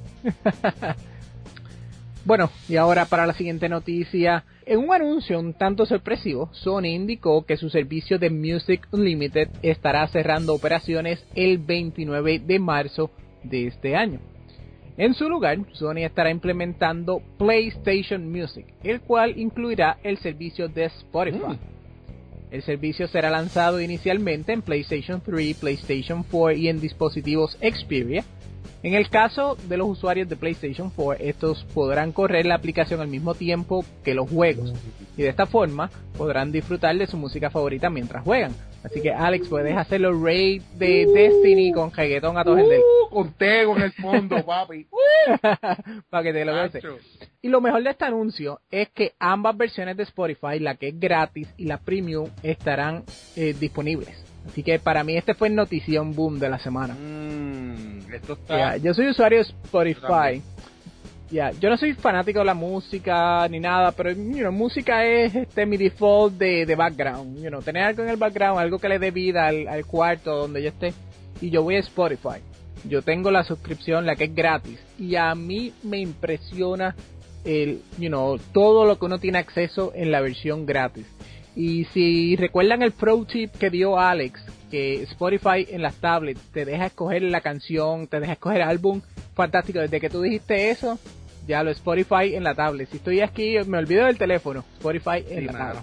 Speaker 2: Bueno, y ahora para la siguiente noticia. En un anuncio un tanto sorpresivo, Sony indicó que su servicio de Music Unlimited estará cerrando operaciones el veintinueve de marzo de este año. En su lugar, Sony estará implementando PlayStation Music, el cual incluirá el servicio de Spotify.
Speaker 1: Mm.
Speaker 2: El servicio será lanzado inicialmente en PlayStation tres, PlayStation cuatro y en dispositivos Xperia. En el caso de los usuarios de PlayStation cuatro, estos podrán correr la aplicación al mismo tiempo que los juegos, y de esta forma podrán disfrutar de su música favorita mientras juegan. Así que Alex, puedes hacer los raids de Destiny con reggaetón a todo el
Speaker 1: Uh, con Tego en el fondo, papi.
Speaker 2: para que te lo goces.
Speaker 1: Nacho.
Speaker 2: Y lo mejor de este anuncio es que ambas versiones de Spotify, la que es gratis y la premium, estarán eh, disponibles. Así que para mí este fue el notición boom de la semana.
Speaker 1: Mm, esto está...
Speaker 2: Yeah, yo soy usuario de Spotify. Yeah, yo no soy fanático de la música ni nada, pero you know, música es este mi default de, de background. You know, tener algo en el background, algo que le dé vida al, al cuarto donde yo esté. Y yo voy a Spotify. Yo tengo la suscripción, la que es gratis. Y a mí me impresiona el, you know, todo lo que uno tiene acceso en la versión gratis. Y si recuerdan el pro tip que dio Alex, que Spotify en las tablets te deja escoger la canción, te deja escoger álbum, fantástico. Desde que tú dijiste eso, ya lo Spotify en la tablet. Si estoy aquí, me olvido del teléfono, Spotify en sí, la tablet.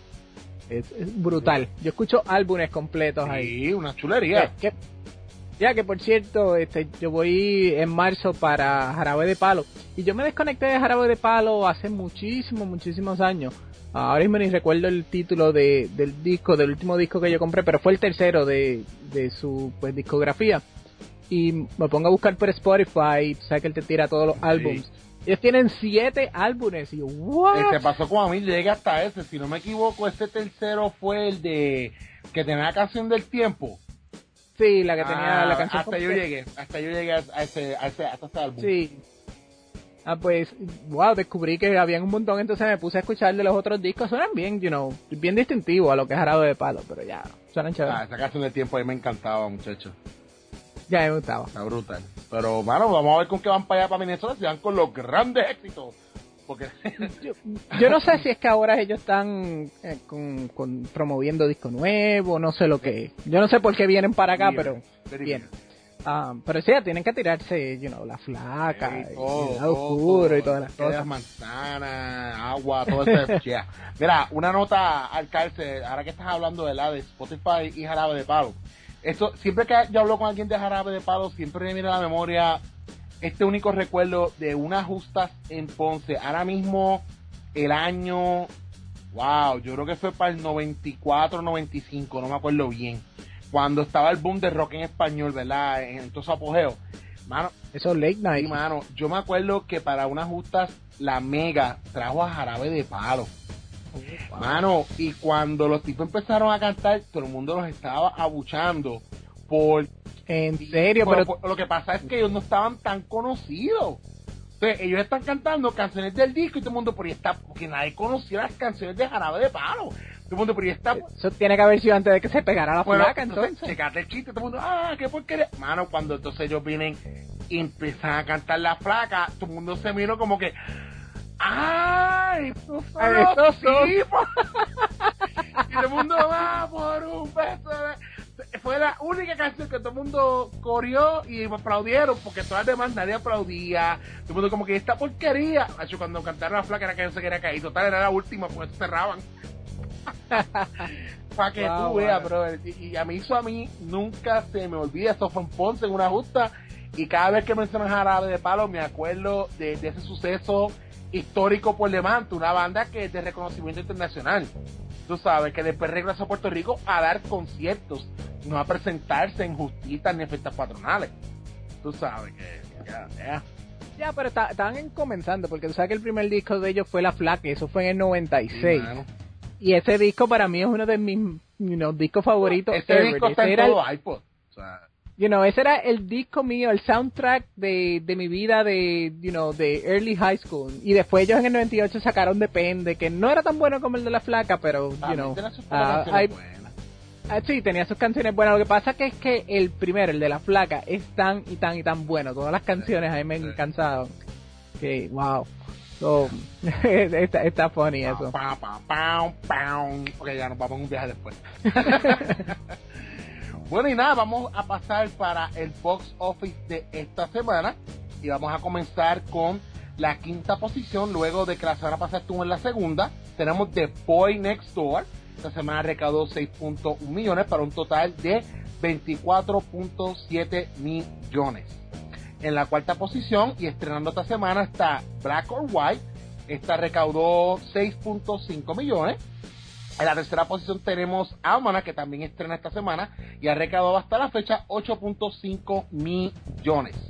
Speaker 2: Es, es brutal. Yo escucho álbumes completos sí, ahí.
Speaker 1: Sí, una chulería.
Speaker 2: ¿Qué, qué? Ya que por cierto, este, yo voy en marzo para Jarabe de Palo. Y yo me desconecté de Jarabe de Palo hace muchísimos, muchísimos años. Ahora mismo ni recuerdo el título de, del disco, del último disco que yo compré, pero fue el tercero de, de su pues, discografía. Y me pongo a buscar por Spotify, tú sabes que él te tira todos los sí. álbums. Ellos tienen siete álbumes. Y yo, ¿what?
Speaker 1: Este pasó como a mí, llegué hasta ese. Si no me equivoco, este tercero fue el de que tenía la canción del tiempo.
Speaker 2: Sí, la que tenía ah, la canción.
Speaker 1: Hasta yo llegué, hasta yo llegué a ese, a ese, hasta ese álbum.
Speaker 2: Sí. Ah, pues, wow, descubrí que habían un montón, entonces me puse a escuchar de los otros discos. Suenan bien, you know, bien distintivo a lo que es Jarabe de Palo, pero ya, suenan chéveres.
Speaker 1: Ah, esa canción del tiempo a mí me encantaba, muchachos.
Speaker 2: Ya me gustaba.
Speaker 1: Está brutal. Pero, mano, vamos a ver con qué van para allá, para Minnesota, si van con los grandes éxitos. Porque
Speaker 2: yo, yo no sé si es que ahora ellos están eh, con, con promoviendo disco nuevo, no sé lo que. Yo no sé por qué vienen para acá, bien, pero bien. Um, pero sí, tienen que tirarse, you know, la flaca,
Speaker 1: sí, todo,
Speaker 2: y el lado oscuro y todas las cosas.
Speaker 1: Las manzanas, agua, todo eso. Yeah. Mira, una nota al calce, ahora que estás hablando de la de Spotify y Jarabe de Palo. Esto, siempre que yo hablo con alguien de Jarabe de Palo, siempre me viene a la memoria este único recuerdo de unas justas en Ponce. Ahora mismo, el año, wow, yo creo que fue para el noventa y cuatro, noventa y cinco, no me acuerdo bien. Cuando estaba el boom de rock en español, ¿verdad? En todo su apogeo. Mano,
Speaker 2: eso late night.
Speaker 1: Sí, mano, yo me acuerdo que para unas justas, la Mega trajo a Jarabe de Palo. Oh, wow. Mano, y cuando los tipos empezaron a cantar, todo el mundo los estaba abuchando por...
Speaker 2: ¿En serio?
Speaker 1: Por,
Speaker 2: pero
Speaker 1: por, lo que pasa es que ellos no estaban tan conocidos. Entonces, ellos están cantando canciones del disco y todo el mundo por ahí está, porque nadie conocía las canciones de Jarabe de Palo. Todo el mundo por ahí está.
Speaker 2: Eso tiene que haber sido antes de que se pegara la
Speaker 1: bueno,
Speaker 2: flaca, entonces. entonces.
Speaker 1: Checate el chiste, todo el mundo, ah, qué porquería. Mano, cuando entonces ellos vienen y empiezan a cantar la flaca, todo el mundo se miró como que, ¡ay! ¡Estos son los tipos! Y todo el mundo va por un beso de... Fue la única canción que todo el mundo corrió y aplaudieron, porque todas las demás nadie aplaudía. Todo el mundo como que esta porquería. Hacho, cuando cantaron la flaca era que no se quería caer. Total, era la última, porque cerraban. Para que wow, tú veas, wow. Bro. Y, y a mí eso a mí nunca se me olvida. Eso fue en Ponce en una justa. Y cada vez que mencionan Jarabe de Palo me acuerdo de, de ese suceso histórico por Lemanto, una banda que es de reconocimiento internacional. Tú sabes que después regresó a Puerto Rico a dar conciertos, no a presentarse en justitas ni en fiestas patronales. Tú sabes que ya, ya.
Speaker 2: Ya, pero estaban comenzando, porque tú sabes que el primer disco de ellos fue La Flaca, eso fue en el noventa y seis. Sí, y ese disco para mí es uno de mis you know, discos favoritos.
Speaker 1: Ese ever. disco está ese en todo el iPod. O sea,
Speaker 2: you know, ese era el disco mío, el soundtrack de, de mi vida de, you know, de early high school. Y después ellos en el noventa y ocho sacaron Depende, que no era tan bueno como el de La Flaca, pero, you know. Uh, hay, uh, sí, tenía sus canciones buenas. Lo que pasa que es que el primero, el de La Flaca, es tan y tan y tan bueno. Todas las canciones a mí me han encantado. Que, wow. So, está, está funny eso.
Speaker 1: Pa, pa, pa, pa, ok, ya nos vamos a un viaje después. Bueno, y nada, vamos a pasar para el box office de esta semana y vamos a comenzar con la quinta posición, luego de que la semana pasada estuvo en la segunda. Tenemos The Boy Next Door. Esta semana recaudó seis punto uno millones para un total de veinticuatro punto siete millones. En la cuarta posición y estrenando esta semana está Black or White. Esta recaudó seis punto cinco millones. En la tercera posición tenemos Almanac, que también estrena esta semana y ha recaudado hasta la fecha ocho punto cinco millones.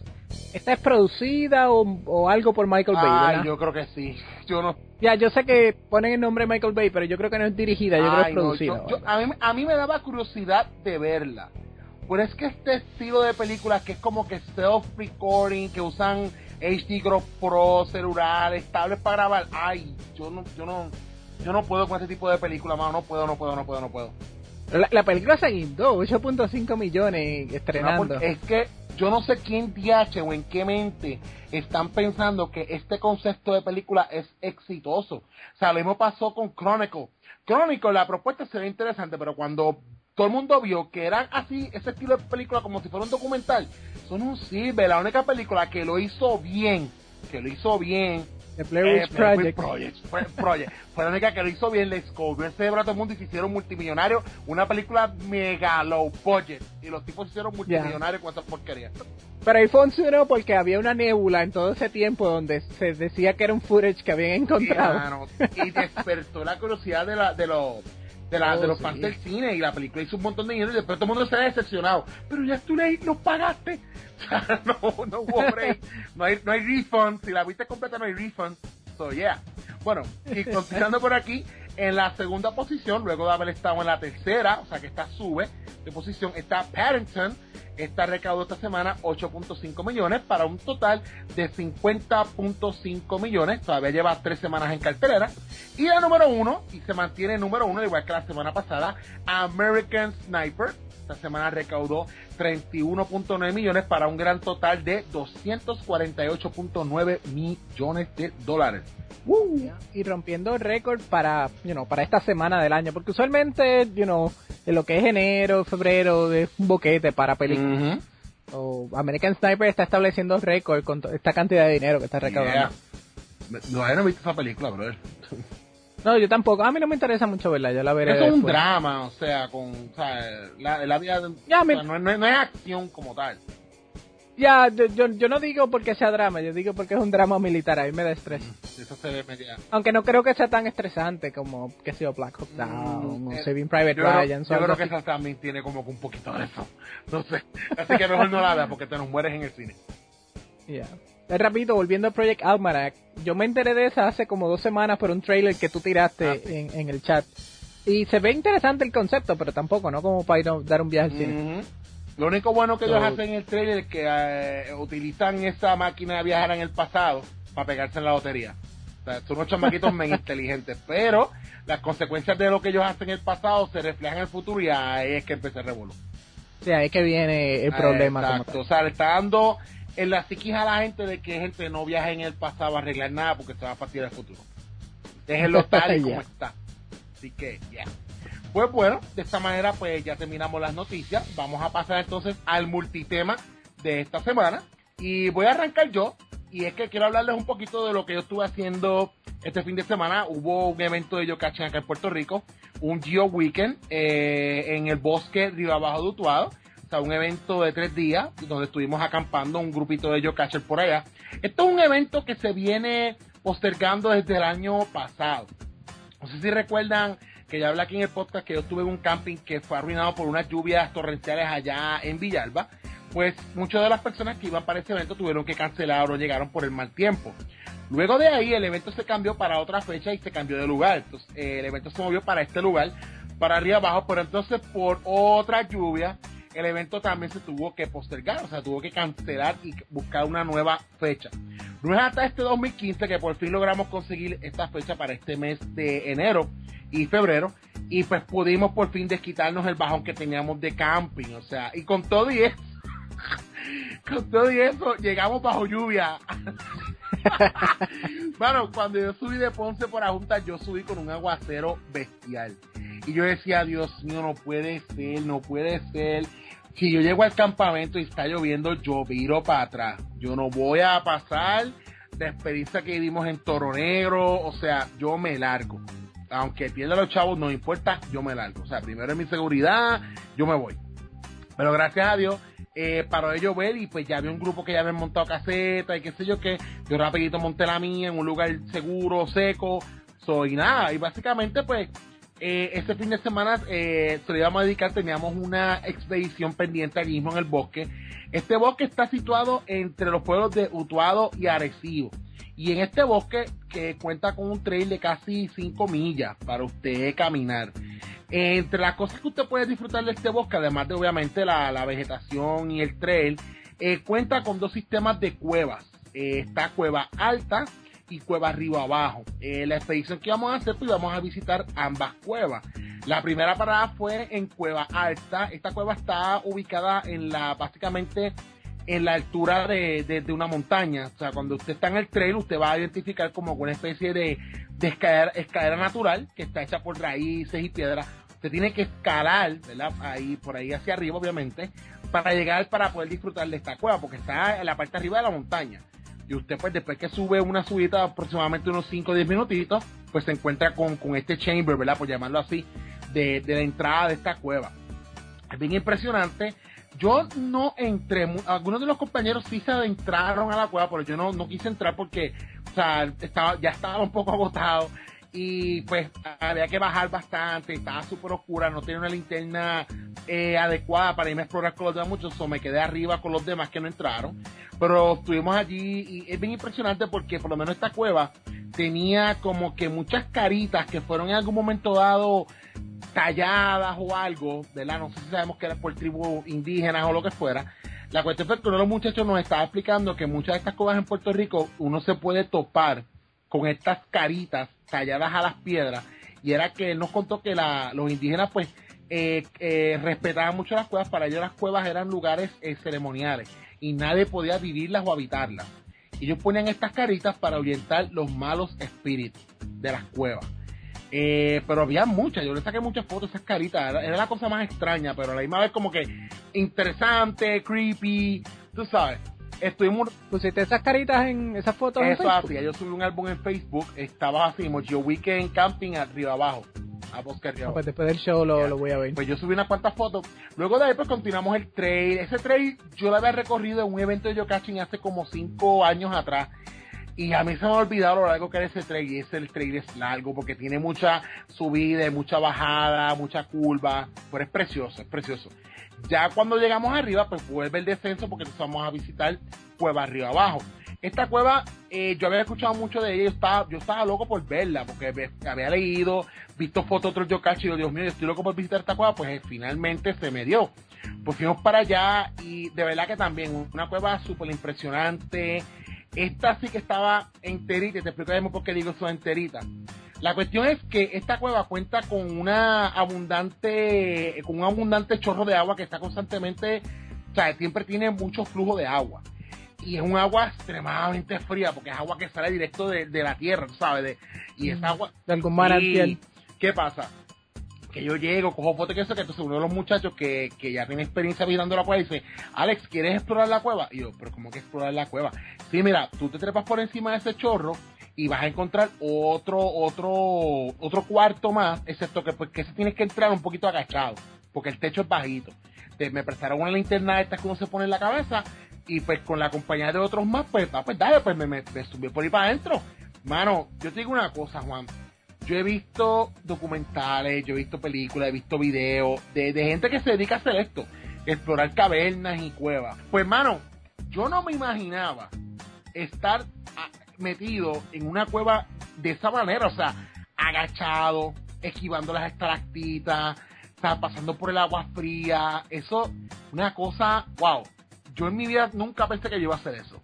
Speaker 2: ¿Esta es producida o, o algo por Michael Bay,
Speaker 1: Ay,
Speaker 2: verdad?
Speaker 1: yo creo que sí. Yo no...
Speaker 2: Ya, yo sé que ponen el nombre de Michael Bay, pero yo creo que no es dirigida, yo
Speaker 1: Ay,
Speaker 2: creo que es
Speaker 1: no,
Speaker 2: producida.
Speaker 1: yo- yo- a, mí, a mí me daba curiosidad de verla. Pero es que este estilo de películas que es como que self-recording, que usan H D GoPro, celulares, tablets para grabar. Ay, yo no, yo no, yo no puedo con este tipo de películas, mano. No puedo, no puedo, no puedo, no puedo.
Speaker 2: La, la película se guindó, ocho punto cinco millones estrenando.
Speaker 1: No, porque es que yo no sé quién D H o en qué mente están pensando que este concepto de película es exitoso. O sea, lo mismo pasó con Chronicle. Chronicle, la propuesta se ve interesante, pero cuando todo el mundo vio que era así, ese estilo de película como si fuera un documental, eso no sirve. La única película que lo hizo bien, que lo hizo bien,
Speaker 2: The Blair Witch
Speaker 1: eh, Blair Witch
Speaker 2: Project.
Speaker 1: Project, fue, Project, fue la única que lo hizo bien, les cobró el cerebro a todo el mundo y se hicieron multimillonarios, una película mega low budget, y los tipos se hicieron multimillonarios con esa porquería.
Speaker 2: Pero ahí funcionó porque había una nébula en todo ese tiempo donde se decía que era un footage que habían encontrado.
Speaker 1: Y, mano, y despertó la curiosidad de la, de los de, la,
Speaker 2: Oh,
Speaker 1: de los
Speaker 2: sí.
Speaker 1: fans del cine, y la película hizo un montón de dinero y después todo el mundo se ha decepcionado. Pero ya tú le lo pagaste. O sea, no, no hubo break. No hay, no hay refund. Si la viste completa no hay refund. So yeah. Bueno, y continuando por aquí, en la segunda posición, luego de haber estado en la tercera, o sea que esta sube de posición, está Paddington. Esta recaudó esta semana ocho punto cinco millones para un total de cincuenta punto cinco millones. Todavía lleva tres semanas en cartelera. Y la número uno, y se mantiene número uno, igual que la semana pasada, American Sniper. Esta semana recaudó treinta y uno punto nueve millones para un gran total de doscientos cuarenta y ocho punto nueve millones de dólares.
Speaker 2: Uh, y rompiendo récord para, you know, para esta semana del año, porque usualmente, you know, en lo que es enero, febrero, es un boquete para películas.
Speaker 1: Uh-huh.
Speaker 2: O American Sniper está estableciendo récord con to- esta cantidad de dinero que está recaudando.
Speaker 1: Yeah. No, yo no he visto esa película, brother.
Speaker 2: No, yo tampoco, a mí no me interesa mucho verla, yo la veré
Speaker 1: Eso es un
Speaker 2: después.
Speaker 1: drama, o sea, con, o sea, la, la vida, de-
Speaker 2: Ya,
Speaker 1: o
Speaker 2: me-
Speaker 1: sea, no, es- no es- no es acción como tal.
Speaker 2: Ya, yo, yo, yo no digo porque sea drama, yo digo porque es un drama militar, a mí me da estrés.
Speaker 1: Eso se ve media...
Speaker 2: Aunque no creo que sea tan estresante como, que sea Black Hawk Down, o
Speaker 1: Eh,
Speaker 2: Saving Private
Speaker 1: yo creo-
Speaker 2: Ryan.
Speaker 1: Yo
Speaker 2: algo
Speaker 1: creo que
Speaker 2: así.
Speaker 1: esa también tiene como que un poquito de eso. No sé. Así que mejor no la veas porque te nos mueres en el cine.
Speaker 2: Yeah. Eh, Rapidito, volviendo a Project Almanac, yo me enteré de esa hace como dos semanas por un trailer que tú tiraste
Speaker 1: Ah, sí.
Speaker 2: en, en el chat. Y se ve interesante el concepto, pero tampoco, ¿no? Como para ir a dar un viaje al cine.
Speaker 1: Ujú. Lo único bueno que ellos
Speaker 2: So-
Speaker 1: hacen en el trailer es que eh, utilizan esa máquina de viajar en el pasado para pegarse en la lotería. O sea, son unos chamaquitos bien inteligentes, pero las consecuencias de lo que ellos hacen en el pasado se reflejan en el futuro, y ahí es que empieza el revuelo.
Speaker 2: O sea, ahí es que viene el problema. como
Speaker 1: Exacto,
Speaker 2: tal.
Speaker 1: o sea, le está dando en la psiquis a la gente de que gente no viaje en el pasado a arreglar nada porque se va a partir del futuro. Déjenlo tal y como
Speaker 2: Ya.
Speaker 1: está. Así que, ya. Pues bueno, de esta manera pues ya terminamos las noticias. Vamos a pasar entonces al multitema de esta semana. Y voy a arrancar yo. Y es que quiero hablarles un poquito de lo que yo estuve haciendo este fin de semana. Hubo un evento de Yokachen acá en Puerto Rico, un Geo Weekend eh, en el bosque Río Abajo de Utuado. O sea, un evento de tres días donde estuvimos acampando un grupito de Yokachen por allá. Esto es un evento que se viene postergando desde el año pasado. No sé si recuerdan que ya hablé aquí en el podcast que yo estuve en un camping que fue arruinado por unas lluvias torrenciales allá en Villalba. Pues muchas de las personas que iban para ese evento tuvieron que cancelar o llegaron por el mal tiempo. Luego de ahí el evento se cambió para otra fecha y se cambió de lugar. Entonces eh, el evento se movió para este lugar, para arriba abajo, pero entonces por otra lluvia el evento también se tuvo que postergar, o sea, tuvo que cancelar y buscar una nueva fecha. No es hasta este dos mil quince que por fin logramos conseguir esta fecha para este mes de enero y febrero, y pues pudimos por fin desquitarnos el bajón que teníamos de camping, o sea, y con todo y eso, con todo y eso, llegamos bajo lluvia. Bueno, cuando yo subí de Ponce por Ajunta, yo subí con un aguacero bestial. Y yo decía, Dios mío, no puede ser, no puede ser. Si yo llego al campamento y está lloviendo, yo viro para atrás. Yo no voy a pasar la experiencia que vivimos en Toro Negro, o sea, yo me largo. Aunque pierda los chavos, no importa, yo me largo. O sea, primero es mi seguridad, yo me voy. Pero gracias a Dios, eh, para ello ver, y pues ya había un grupo que ya habían montado caseta y qué sé yo qué. Yo rapidito monté la mía en un lugar seguro, seco. So, y nada, y básicamente pues eh, ese fin de semana eh, se lo íbamos a dedicar, teníamos una expedición pendiente allí mismo en el bosque. Este bosque está situado entre los pueblos de Utuado y Arecibo. Y en este bosque, que cuenta con un trail de casi cinco millas para usted caminar. Entre las cosas que usted puede disfrutar de este bosque, además de obviamente la, la vegetación y el trail, eh, cuenta con dos sistemas de cuevas. Eh, está Cueva Alta y Cueva Río Abajo. Eh, la expedición que íbamos a hacer, pues íbamos a visitar ambas cuevas. La primera parada fue en Cueva Alta. Esta cueva está ubicada en la, básicamente, en la altura de, de, de una montaña. O sea, cuando usted está en el trail, usted va a identificar como una especie de, de escalera, escalera natural que está hecha por raíces y piedras. Usted tiene que escalar, ¿verdad? Ahí, por ahí hacia arriba, obviamente, para llegar, para poder disfrutar de esta cueva, porque está en la parte de arriba de la montaña. Y usted, pues, después que sube una subida aproximadamente unos cinco o diez minutitos, pues se encuentra con, con este chamber, ¿verdad? Por llamarlo así, de, de la entrada de esta cueva. Es bien impresionante. Yo no entré, algunos de los compañeros sí se adentraron a la cueva, pero yo no, no quise entrar porque, o sea, estaba, ya estaba un poco agotado y pues había que bajar bastante, estaba súper oscura, no tenía una linterna eh, adecuada para irme a explorar con los demás muchos, so me quedé arriba con los demás que no entraron, pero estuvimos allí y es bien impresionante porque por lo menos esta cueva tenía como que muchas caritas que fueron en algún momento dado talladas o algo, ¿verdad? No sé si sabemos que era por tribus indígenas o lo que fuera. La cuestión fue que uno de los muchachos nos estaba explicando que muchas de estas cuevas en Puerto Rico uno se puede topar con estas caritas talladas a las piedras, y era que él nos contó que la, los indígenas pues eh, eh, respetaban mucho las cuevas. Para ellos las cuevas eran lugares eh, ceremoniales y nadie podía vivirlas o habitarlas. Ellos ponían estas caritas para ahuyentar los malos espíritus de las cuevas. Eh, pero había muchas, yo le saqué muchas fotos de esas caritas, era, era la cosa más extraña, pero a la misma vez como que interesante, creepy, tú sabes. Estuvimos...
Speaker 2: ¿Pusiste esas caritas en esas fotos en
Speaker 1: Facebook? Eso hacía, yo subí un álbum en Facebook, estaba así, Yo Weekend Camping a Río Abajo, a Bosque Río Abajo.
Speaker 2: Pues después del show lo, yeah. lo voy a ver.
Speaker 1: Pues yo subí unas cuantas fotos, luego de ahí pues continuamos el trail. Ese trail yo lo había recorrido en un evento de geocaching hace como cinco años atrás, y a mí se me ha olvidado lo largo que era ese trail, y ese el trail es largo porque tiene mucha subida, mucha bajada, mucha curva, pero es precioso, es precioso. Ya cuando llegamos arriba, pues vuelve el descenso porque entonces vamos a visitar Cueva Río Abajo. Esta cueva, eh, yo había escuchado mucho de ella, yo estaba, yo estaba loco por verla, porque había leído, visto fotos de otros yokachi, y digo, Dios mío, yo estoy loco por visitar esta cueva, pues eh, finalmente se me dio. Pues fuimos para allá y de verdad que también una cueva súper impresionante. Esta sí que estaba enterita, y te explico por qué digo eso enterita. La cuestión es que esta cueva cuenta con una abundante, con un abundante chorro de agua que está constantemente, o sea, siempre tiene mucho flujo de agua. Y es un agua extremadamente fría, porque es agua que sale directo de, de la tierra, tú sabes, de, y es agua...
Speaker 2: De algún manantial.
Speaker 1: ¿Qué pasa? Que yo llego, cojo fotos que eso, que entonces uno de los muchachos que, que ya tiene experiencia visitando la cueva dice, Alex, ¿quieres explorar la cueva? Y yo, pero ¿cómo que explorar la cueva? Sí, mira, tú te trepas por encima de ese chorro y vas a encontrar otro, otro, otro cuarto más, excepto que pues que se tienes que entrar un poquito agachado, porque el techo es bajito. Te, me prestaron una linterna esta que uno se pone en la cabeza, y pues con la compañía de otros más, pues, ah, pues dale, pues me, me, me subí por ahí para adentro. Mano, yo te digo una cosa, Juan. Yo he visto documentales, yo he visto películas, he visto videos de, de gente que se dedica a hacer esto, explorar cavernas y cuevas. Pues, mano, yo no me imaginaba estar a, metido en una cueva de esa manera, o sea, agachado, esquivando las estalactitas, o sea, pasando por el agua fría. Eso, una cosa, wow. Yo en mi vida nunca pensé que yo iba a hacer eso.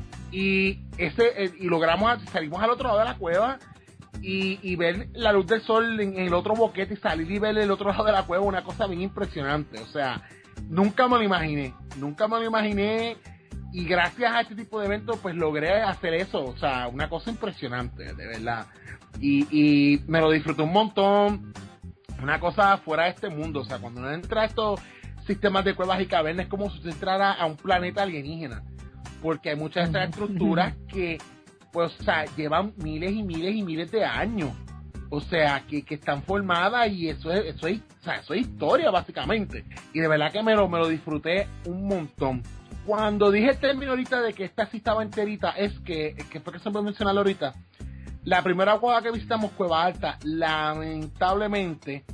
Speaker 1: Y ese eh, y logramos, salimos al otro lado de la cueva y, y ver la luz del sol en, en el otro boquete y salir y ver el otro lado de la cueva, una cosa bien impresionante. O sea, nunca me lo imaginé, nunca me lo imaginé, y gracias a este tipo de eventos pues logré hacer eso. O sea, una cosa impresionante, de verdad. Y, y me lo disfruté un montón, una cosa fuera de este mundo. O sea, cuando uno entra a estos sistemas de cuevas y cavernas es como si usted entrara a un planeta alienígena, porque hay muchas de estas estructuras que pues, o sea, llevan miles y miles y miles de años, o sea, que, que están formadas, y eso es, eso es, o sea, eso es historia básicamente, y de verdad que me lo, me lo disfruté un montón. Cuando dije el término ahorita de que esta sí estaba enterita, es que, que fue que se me mencionó ahorita, La primera cueva que visitamos, Cueva Alta, lamentablemente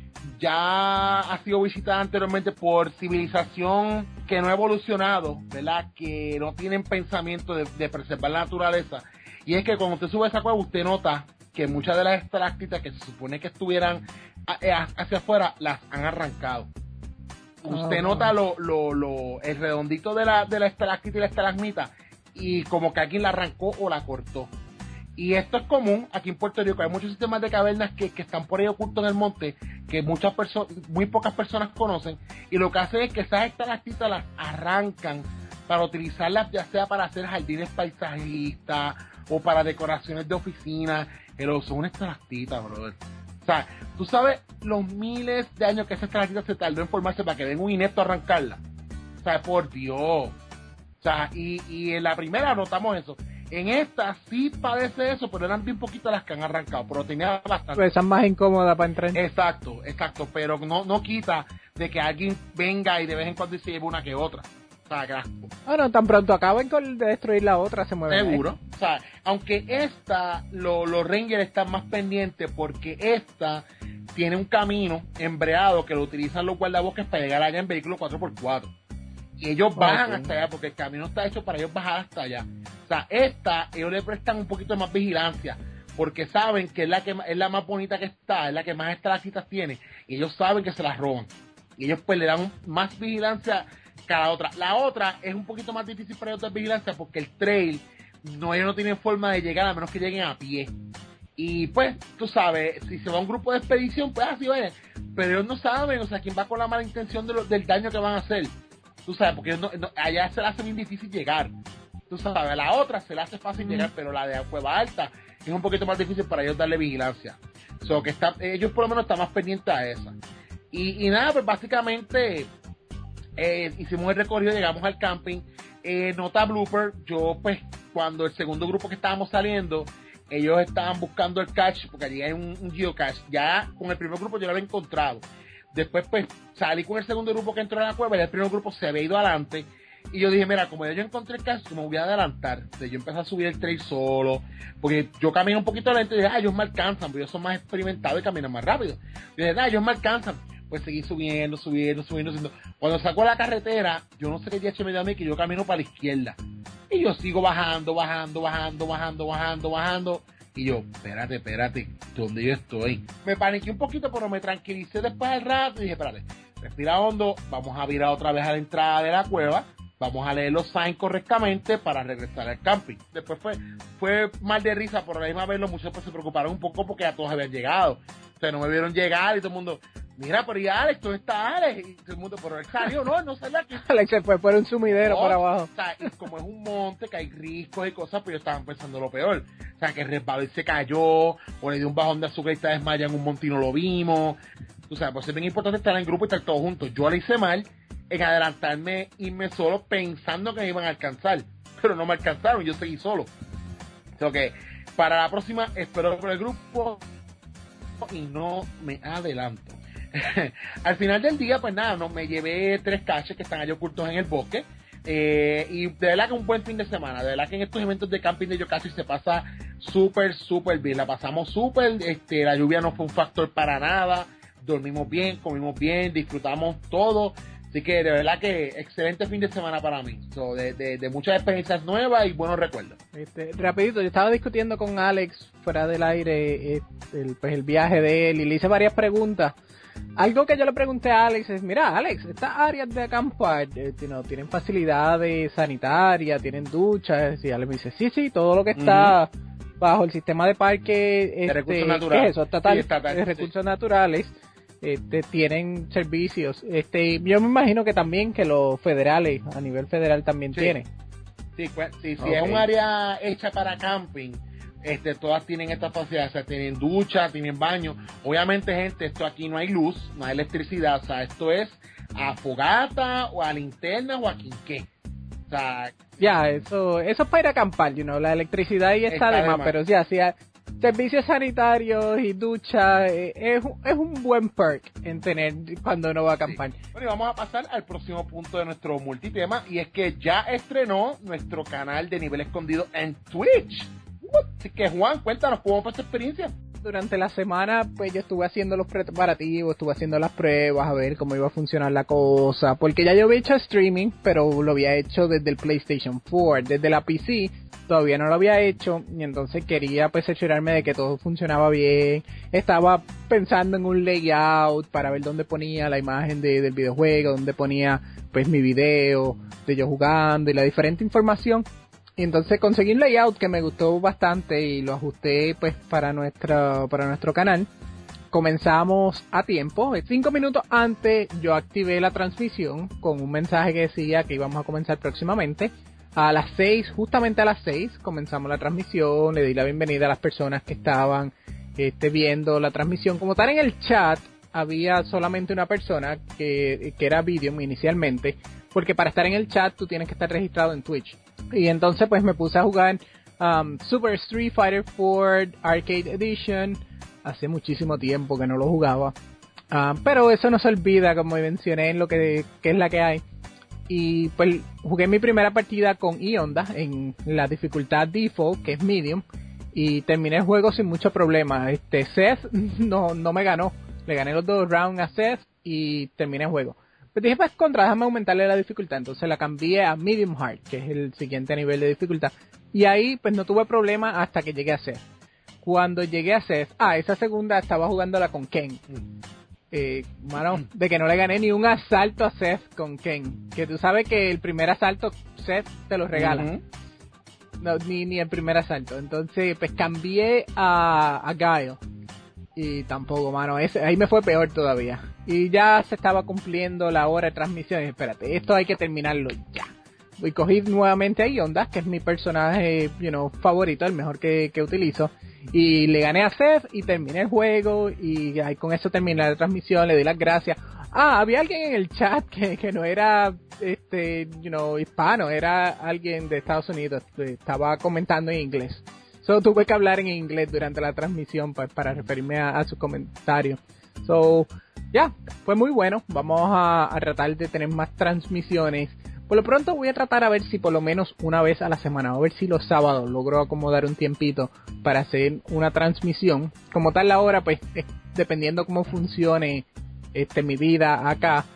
Speaker 1: ya ha sido visitada anteriormente por civilización que no ha evolucionado, ¿verdad? Que no tienen pensamiento de, de preservar la naturaleza. Y es que cuando usted sube a esa cueva, usted nota que muchas de las estalactitas que se supone que estuvieran hacia afuera, las han arrancado. Usted oh, nota lo, lo, lo, el redondito de la, de la estalactita y la estalagmita, y como que alguien la arrancó o la cortó. Y esto es común aquí en Puerto Rico. Hay muchos sistemas de cavernas que, que están por ahí ocultos en el monte, que muchas personas, muy pocas personas conocen, y lo que hacen es que esas estalactitas las arrancan para utilizarlas ya sea para hacer jardines paisajistas o para decoraciones de oficinas. Pero son una estalactita, brother. O sea, tú sabes los miles de años que esa estalactita se tardó en formarse para que venga un inepto a arrancarla. O sea, por Dios. O sea, y, y en la primera notamos eso. En esta sí padece eso, pero eran bien poquitas las que han arrancado, pero tenía bastante.
Speaker 2: Pues son más incómodas para entrar.
Speaker 1: Exacto, exacto, pero no, no quita de que alguien venga y de vez en cuando se lleve una que otra. O sea, que
Speaker 2: bueno, tan pronto acaben con de destruir la otra, se mueven.
Speaker 1: Seguro. Ahí. O sea, aunque esta, lo, los Rangers están más pendientes porque esta tiene un camino embreado que lo utilizan los guardabosques para llegar allá en vehículos cuatro por cuatro. Y ellos bajan okay. hasta allá porque el camino está hecho para ellos bajar hasta allá. O sea, esta, ellos le prestan un poquito más vigilancia porque saben que es la que es la más bonita que está, es la que más estalactitas tiene, y ellos saben que se las roban. Y ellos pues le dan más vigilancia que a la otra. La otra es un poquito más difícil para ellos de vigilancia porque el trail, no, ellos no tienen forma de llegar a menos que lleguen a pie. Y pues, tú sabes, si se va un grupo de expedición, pues así va. Pero ellos no saben, o sea, quién va con la mala intención de lo, del daño que van a hacer. Tú sabes, porque no, no, allá se le hace bien difícil llegar. Tú sabes, a la otra se le hace fácil mm. llegar, pero la de Cueva Alta es un poquito más difícil para ellos darle vigilancia. So, que está, ellos por lo menos están más pendientes a esa. Y, y nada, pues básicamente eh, hicimos el recorrido, llegamos al camping. Eh, nota blooper, yo pues cuando el segundo grupo que estábamos saliendo, ellos estaban buscando el cache, porque allí hay un, un geocache. Ya con el primer grupo yo lo había encontrado. Después pues salí con el segundo grupo que entró a la cueva y el primer grupo se había ido adelante. Y yo dije, mira, como yo encontré el cache, me voy a adelantar. Entonces yo empecé a subir el trail solo, porque yo camino un poquito lento y dije, ah, ellos me alcanzan, porque ellos son más experimentados y caminan más rápido. Y dije, ah, ellos me alcanzan. Pues seguí subiendo, subiendo, subiendo, subiendo. Cuando saco la carretera, yo no sé qué día me dio a mí que yo camino para la izquierda. Y yo sigo bajando, bajando, bajando, bajando, bajando, bajando. Y yo, espérate, espérate, ¿dónde yo estoy? Me paniqué un poquito, pero me tranquilicé después del rato y dije, espérate, respira hondo, vamos a virar otra vez a la entrada de la cueva, vamos a leer los signs correctamente para regresar al camping. Después fue fue mal de risa, por la misma vez los muchachos pues, se preocuparon un poco porque ya todos habían llegado. O sea, no me vieron llegar y todo el mundo, mira, pero ya Alex, ¿dónde está Alex? Y todo el mundo, pero él salió, no, no salió aquí.
Speaker 2: Alex se fue por un sumidero no, por abajo.
Speaker 1: O sea, y como es un monte, que hay riscos y cosas, pues ellos estaban pensando lo peor. O sea, que resbaló y se cayó, o le dio un bajón de azúcar y está desmayado en un monte y no lo vimos. O sea, pues es bien importante estar en grupo y estar todos juntos. Yo le hice mal en adelantarme, irme solo, pensando que me iban a alcanzar. Pero no me alcanzaron, yo seguí solo. O sea, que para la próxima espero por el grupo y no me adelanto. Al final del día, pues nada, no, me llevé tres caches que están allí ocultos en el bosque. Eh, y de verdad que un buen fin de semana. De verdad que en estos eventos de camping de Yokashi se pasa súper, súper bien. La pasamos súper. Este, la lluvia no fue un factor para nada. Dormimos bien, comimos bien, disfrutamos todo. Así que de verdad que excelente fin de semana para mí. So, de, de, de muchas experiencias nuevas y buenos recuerdos.
Speaker 2: Este, rapidito, yo estaba discutiendo con Alex fuera del aire este, el, pues, el viaje de él y le hice varias preguntas. Algo que yo le pregunté a Alex es, mira Alex, estas áreas de acampar eh, you tienen facilidades sanitarias, tienen duchas, y Alex me dice, sí, sí, todo lo que está uh-huh. bajo el sistema de parque este,
Speaker 1: de recursos naturales,
Speaker 2: ¿qué es eso? Estatal,
Speaker 1: sí, estatal,
Speaker 2: de recursos
Speaker 1: sí.
Speaker 2: naturales, este, tienen servicios. Este, yo me imagino que también que los federales, a nivel federal también
Speaker 1: sí.
Speaker 2: tienen.
Speaker 1: Sí, pues, sí, sí
Speaker 2: okay.
Speaker 1: Es un área hecha para camping. Este, todas tienen estas facilidades, o sea, tienen ducha, tienen baño. Obviamente, gente, esto aquí no hay luz, no hay electricidad, o sea, esto es a fogata o a linterna o a quinqué. O sea,
Speaker 2: ya, eso, eso es para ir a acampar, you know, la electricidad ahí está, está de más, pero ya, si hay servicios sanitarios y ducha, eh, es, es un buen perk en tener cuando uno va a acampar.
Speaker 1: Sí. Bueno, y vamos a pasar al próximo punto de nuestro multitema, y es que ya estrenó nuestro canal de Nivel Escondido en Twitch. Así que Juan, cuéntanos cómo fue esta experiencia.
Speaker 2: Durante la semana, pues yo estuve haciendo los preparativos, estuve haciendo las pruebas, a ver cómo iba a funcionar la cosa, porque ya yo había hecho streaming, pero lo había hecho desde el PlayStation cuatro, desde la P C, todavía no lo había hecho, y entonces quería pues asegurarme de que todo funcionaba bien. Estaba pensando en un layout para ver dónde ponía la imagen de, del videojuego, dónde ponía pues mi video de yo jugando y la diferente información. Y entonces conseguí un layout que me gustó bastante y lo ajusté pues para nuestra, para nuestro canal. Comenzamos a tiempo, cinco minutos antes yo activé la transmisión con un mensaje que decía que íbamos a comenzar próximamente. A las seis, justamente a las seis, comenzamos la transmisión, le di la bienvenida a las personas que estaban este, viendo la transmisión. Como tal, en el chat había solamente una persona que, que era Videom inicialmente, porque para estar en el chat tú tienes que estar registrado en Twitch. Y entonces pues me puse a jugar um, Super Street Fighter cuatro Arcade Edition. Hace muchísimo tiempo que no lo jugaba. Uh, pero eso no se olvida, como mencioné, en lo que, que es la que hay. Y pues jugué mi primera partida con Ionda en la dificultad default, que es medium. Y terminé el juego sin mucho problema. Este Seth no, no me ganó. Le gané los dos rounds a Seth y terminé el juego. Pues dije, pues contra, déjame aumentarle la dificultad. Entonces la cambié a Medium Hard, que es el siguiente nivel de dificultad. Y ahí pues no tuve problema hasta que llegué a Seth. Cuando llegué a Seth, ah, esa segunda estaba jugándola con Ken. Eh, mano, de que no le gané ni un asalto a Seth con Ken. Que tú sabes que el primer asalto Seth te lo regala. Uh-huh. No, ni, ni el primer asalto. Entonces pues cambié a, a Guile. Y tampoco, mano, ese, ahí me fue peor todavía. Y ya se estaba cumpliendo la hora de transmisión. Y espérate, esto hay que terminarlo ya. Y cogí nuevamente a Ionda, que es mi personaje, you know, favorito, el mejor que, que utilizo. Y le gané a Seth y terminé el juego. Y ahí con eso terminé la transmisión, le di las gracias. Ah, había alguien en el chat que, que no era, este, you know, hispano, era alguien de Estados Unidos. Estaba comentando en inglés. So, tuve que hablar en inglés durante la transmisión para, para referirme a, a sus comentarios. So, ya, yeah, fue muy bueno. Vamos a, a tratar de tener más transmisiones. Por lo pronto voy a tratar a ver si por lo menos una vez a la semana, a ver si los sábados logro acomodar un tiempito para hacer una transmisión. Como tal la hora, pues, es, dependiendo cómo funcione este mi vida acá.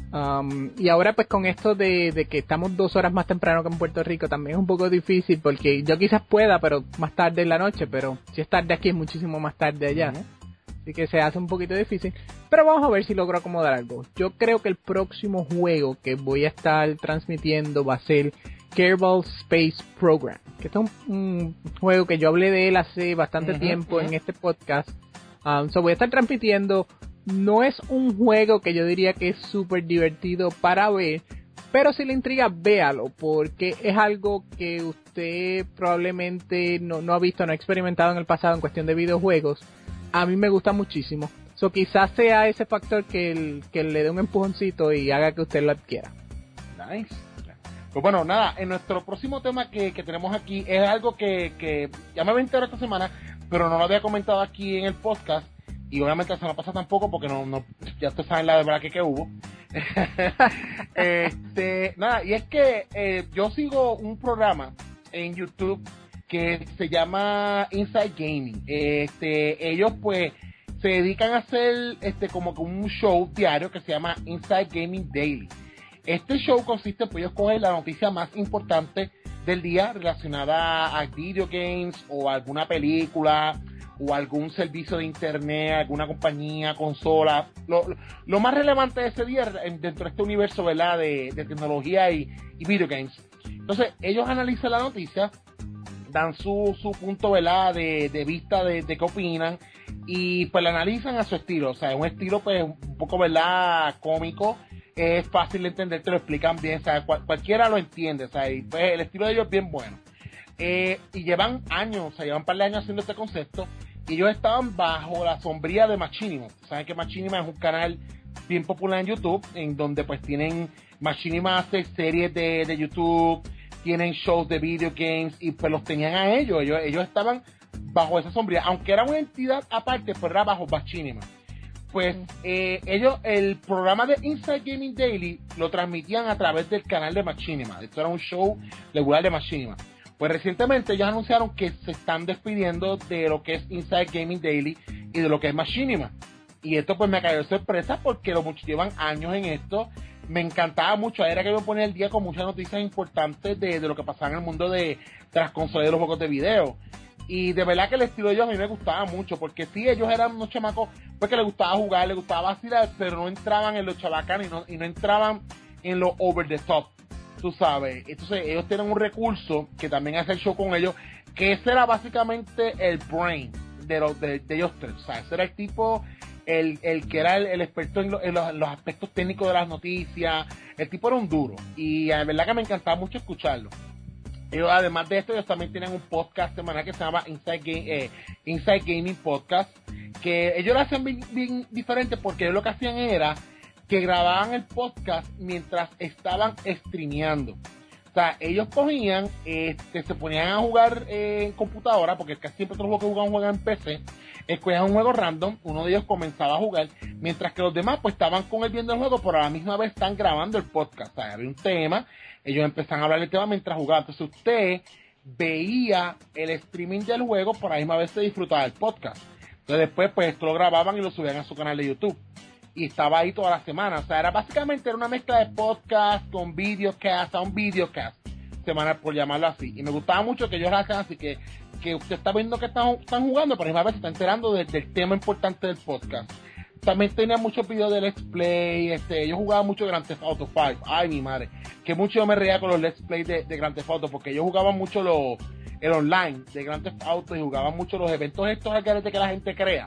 Speaker 2: Um, y ahora pues con esto de, de que estamos dos horas más temprano que en Puerto Rico también es un poco difícil porque yo quizás pueda, pero más tarde en la noche, pero si es tarde aquí es muchísimo más tarde allá. Uh-huh. Así que se hace un poquito difícil, pero vamos a ver si logro acomodar algo. Yo creo que el próximo juego que voy a estar transmitiendo va a ser Kerbal Space Program, que este es un, un juego que yo hablé de él hace bastante uh-huh, tiempo uh-huh. en este podcast. Um, so voy a estar transmitiendo. No es un juego que yo diría que es súper divertido para ver, pero si le intriga, véalo, porque es algo que usted probablemente no, no ha visto, no ha experimentado en el pasado en cuestión de videojuegos. A mí me gusta muchísimo. So, quizás sea ese factor que, el, que le dé un empujoncito y haga que usted lo adquiera.
Speaker 1: Nice. Pues bueno, nada, en nuestro próximo tema que, que tenemos aquí es algo que, que ya me había enterado esta semana, pero no lo había comentado aquí en el podcast. Y obviamente la semana pasada tampoco, porque no, no, ya ustedes saben la verdad que, que hubo. este, nada, y es que eh, yo sigo un programa en YouTube que se llama Inside Gaming. Este, ellos pues se dedican a hacer este como que un show diario que se llama Inside Gaming Daily. Este show consiste en pues ellos cogen la noticia más importante del día relacionada a video games o alguna película o algún servicio de internet, alguna compañía, consola, lo, lo, lo más relevante de ese día dentro de este universo, ¿verdad?, de, de tecnología y, y video games. Entonces, ellos analizan la noticia, dan su, su punto, ¿verdad?, de, de vista de, de qué opinan, y pues la analizan a su estilo. O sea, es un estilo, pues, un poco, ¿verdad?, cómico, es fácil de entender, te lo explican bien, o sea, cual, cualquiera lo entiende, o sea, y pues el estilo de ellos es bien bueno. Eh, y llevan años, o sea, llevan un par de años haciendo este concepto, y ellos estaban bajo la sombría de Machinima. Saben que Machinima es un canal bien popular en YouTube, en donde pues tienen, Machinima hace series de, de YouTube, tienen shows de video games, y pues los tenían a ellos, ellos, ellos estaban bajo esa sombría, aunque era una entidad aparte, pues era bajo Machinima. Pues eh, ellos, el programa de Inside Gaming Daily lo transmitían a través del canal de Machinima. Esto era un show regular de Machinima. Pues recientemente ellos anunciaron que se están despidiendo de lo que es Inside Gaming Daily y de lo que es Machinima. Y esto pues me cayó de sorpresa porque los muchachos llevan años en esto. Me encantaba mucho, era que yo ponía el día con muchas noticias importantes de, de lo que pasaba en el mundo de, de las consolas y de los juegos de video. Y de verdad que el estilo de ellos a mí me gustaba mucho, porque sí, ellos eran unos chamacos pues que les gustaba jugar, les gustaba vacilar, pero no entraban en lo chabacán y no, y no entraban en lo over the top, tú sabes. Entonces ellos tienen un recurso que también hace el show con ellos, que ese era básicamente el brain de, los, de, de ellos tres. O sea, ese era el tipo, el, el que era el, el experto en, lo, en, los, en los aspectos técnicos de las noticias. El tipo era un duro y la verdad que me encantaba mucho escucharlo. Ellos, además de esto, ellos también tienen un podcast semanal que se llama Inside, Game, eh, Inside Gaming Podcast, que ellos lo hacen bien, bien diferente, porque ellos lo que hacían era que grababan el podcast mientras estaban streameando. O sea, ellos cogían, este, se ponían a jugar eh, en computadora, porque casi siempre todos los juegos que jugaban juegan en P C, escogían un juego random, uno de ellos comenzaba a jugar, mientras que los demás pues estaban con él viendo el juego, pero a la misma vez están grabando el podcast. O sea, había un tema, ellos empezaban a hablar del tema mientras jugaban. Entonces usted veía el streaming del juego, por la misma vez se disfrutaba del podcast. Entonces después pues esto lo grababan y lo subían a su canal de YouTube. Y estaba ahí toda la semana. O sea, era básicamente era una mezcla de podcast con videocast, a un videocast semanal, por llamarlo así. Y me gustaba mucho que ellos lo hacen así, que, que usted está viendo que están, están jugando, pero a la misma vez se está enterando de, del tema importante del podcast. También tenía muchos videos de Let's Play, este, ellos jugaban mucho Grand Theft Auto cinco, ay mi madre, que mucho yo me reía con los Let's Play de, de Grand Theft Auto, porque ellos jugaban mucho los, el online de Grand Theft Auto y jugaban mucho los eventos estos al garete que la gente crea.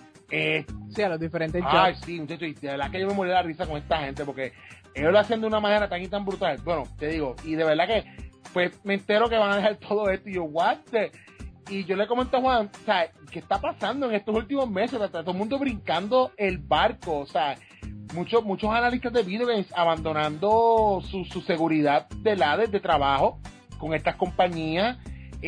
Speaker 1: Eh,
Speaker 2: sí, a los diferentes
Speaker 1: ay,
Speaker 2: jobs.
Speaker 1: sí, muchachos, y de verdad que yo me morí de la risa con esta gente, porque ellos lo hacen de una manera tan y tan brutal. Bueno, te digo, y de verdad que, pues, me entero que van a dejar todo esto, y yo, what the... Y yo le comento a Juan, o sea, ¿qué está pasando en estos últimos meses? Está todo el mundo brincando el barco, o sea, muchos muchos analistas de video games abandonando su, su seguridad de la de, de trabajo con estas compañías,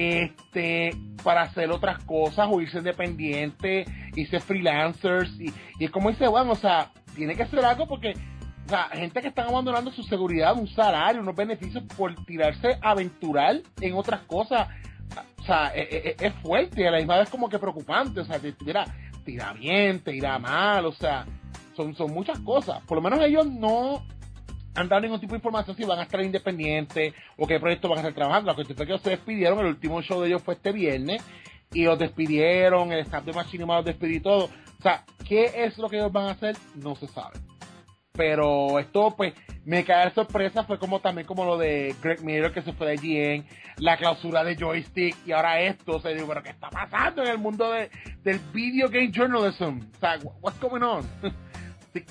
Speaker 1: este, para hacer otras cosas, o irse independientes, irse freelancers, y, y es como dice Juan, o sea, tiene que hacer algo porque, o sea, gente que están abandonando su seguridad, un salario, unos beneficios por tirarse a aventurar en otras cosas. O sea, es, es, es fuerte y a la misma vez como que preocupante. O sea, te tira, tira bien, te irá mal, o sea, son, son muchas cosas. Por lo menos ellos no han dado ningún tipo de información si van a estar independientes o qué proyectos van a estar trabajando. La cuestión fue que ellos se despidieron, el último show de ellos fue este viernes y los despidieron, el staff de Machinima los despidió y todo. O sea, ¿qué es lo que ellos van a hacer? No se sabe. Pero esto, pues, me cae de sorpresa. Fue como también como lo de Greg Miller, que se fue de G N, la clausura de Joystick, y ahora esto. O sea, digo, ¿pero qué está pasando en el mundo de, del video game journalism? O sea, what's going on? Sí.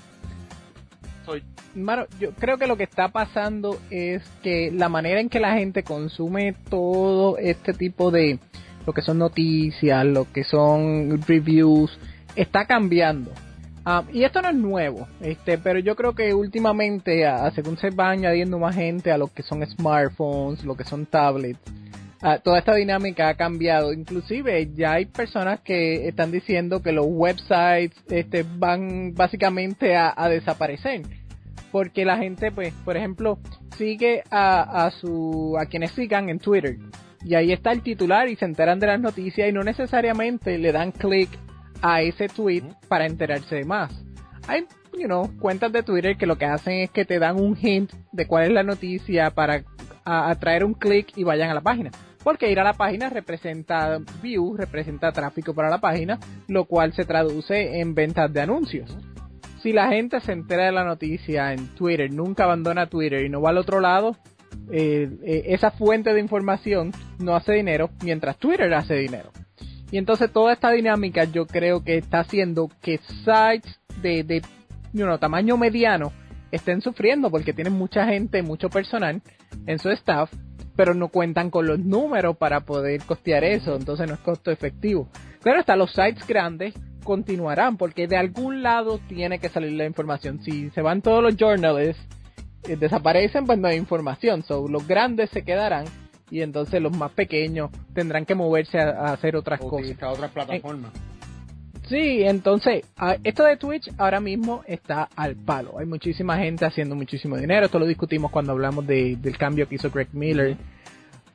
Speaker 1: Soy...
Speaker 2: Mano, yo creo que lo que está pasando es que la manera en que la gente consume todo este tipo de, lo que son noticias, lo que son reviews, está cambiando. Uh, y esto no es nuevo, este, pero yo creo que últimamente, uh, según se va añadiendo más gente a lo que son smartphones, lo que son tablets, uh, toda esta dinámica ha cambiado. Inclusive ya hay personas que están diciendo que los websites este, van básicamente a, a desaparecer, porque la gente, pues, por ejemplo, sigue a, a su a quienes sigan en Twitter, y ahí está el titular y se enteran de las noticias y no necesariamente le dan clic a ese tweet para enterarse de más. Hay, you know, cuentas de Twitter que lo que hacen es que te dan un hint de cuál es la noticia para a, atraer un clic y vayan a la página. Porque ir a la página representa views, representa tráfico para la página, lo cual se traduce en ventas de anuncios. Si la gente se entera de la noticia en Twitter, nunca abandona Twitter y no va al otro lado, eh, eh, esa fuente de información no hace dinero, mientras Twitter hace dinero. Y entonces toda esta dinámica yo creo que está haciendo que sites de, de you know, tamaño mediano estén sufriendo, porque tienen mucha gente, mucho personal en su staff, pero no cuentan con los números para poder costear eso, entonces no es costo efectivo. Claro, hasta los sites grandes continuarán, porque de algún lado tiene que salir la información. Si se van todos los journalists, eh, desaparecen, pues no hay información. So, los grandes se quedarán y entonces los más pequeños tendrán que moverse a, a hacer otras
Speaker 1: o
Speaker 2: cosas.
Speaker 1: a otras plataformas.
Speaker 2: Eh, sí, entonces, a, esto de Twitch ahora mismo está al palo. Hay muchísima gente haciendo muchísimo dinero. Esto lo discutimos cuando hablamos de, del cambio que hizo Greg Miller.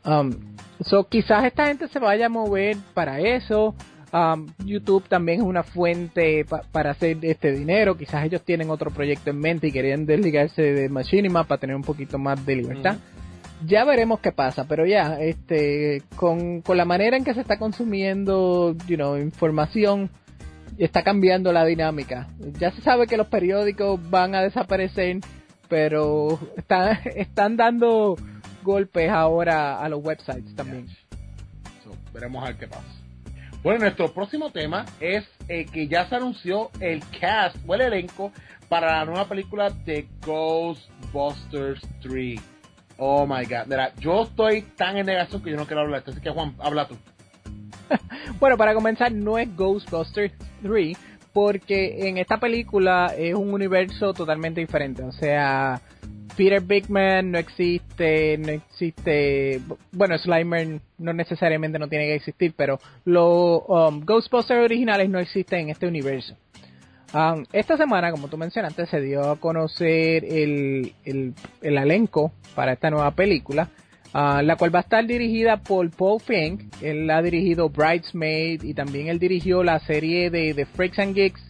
Speaker 2: Um, so, quizás esta gente se vaya a mover para eso. Um, YouTube también es una fuente pa- para hacer este dinero. Quizás ellos tienen otro proyecto en mente y querían desligarse de Machinima para tener un poquito más de libertad. Mm. Ya veremos qué pasa, pero ya, este, con, con la manera en que se está consumiendo, you know, información, está cambiando la dinámica. Ya se sabe que los periódicos van a desaparecer, pero están, están dando golpes ahora a los websites también.
Speaker 1: So, veremos a ver qué pasa. Bueno, nuestro próximo tema es eh, que ya se anunció el cast o el elenco para la nueva película de Ghostbusters tres. Oh my god, mira, yo estoy tan en negación que yo no quiero hablar de esto, así que Juan, habla tú.
Speaker 2: Bueno, para comenzar, no es Ghostbusters tres, porque en esta película es un universo totalmente diferente. O sea, Peter Bigman no existe, no existe, bueno, Slimer no necesariamente no tiene que existir, pero los um, Ghostbusters originales no existen en este universo. Um, esta semana, como tú mencionaste, se dio a conocer el, el, el elenco para esta nueva película, uh, la cual va a estar dirigida por Paul Feig. Él ha dirigido Bridesmaid y también él dirigió la serie de, de Freaks and Geeks.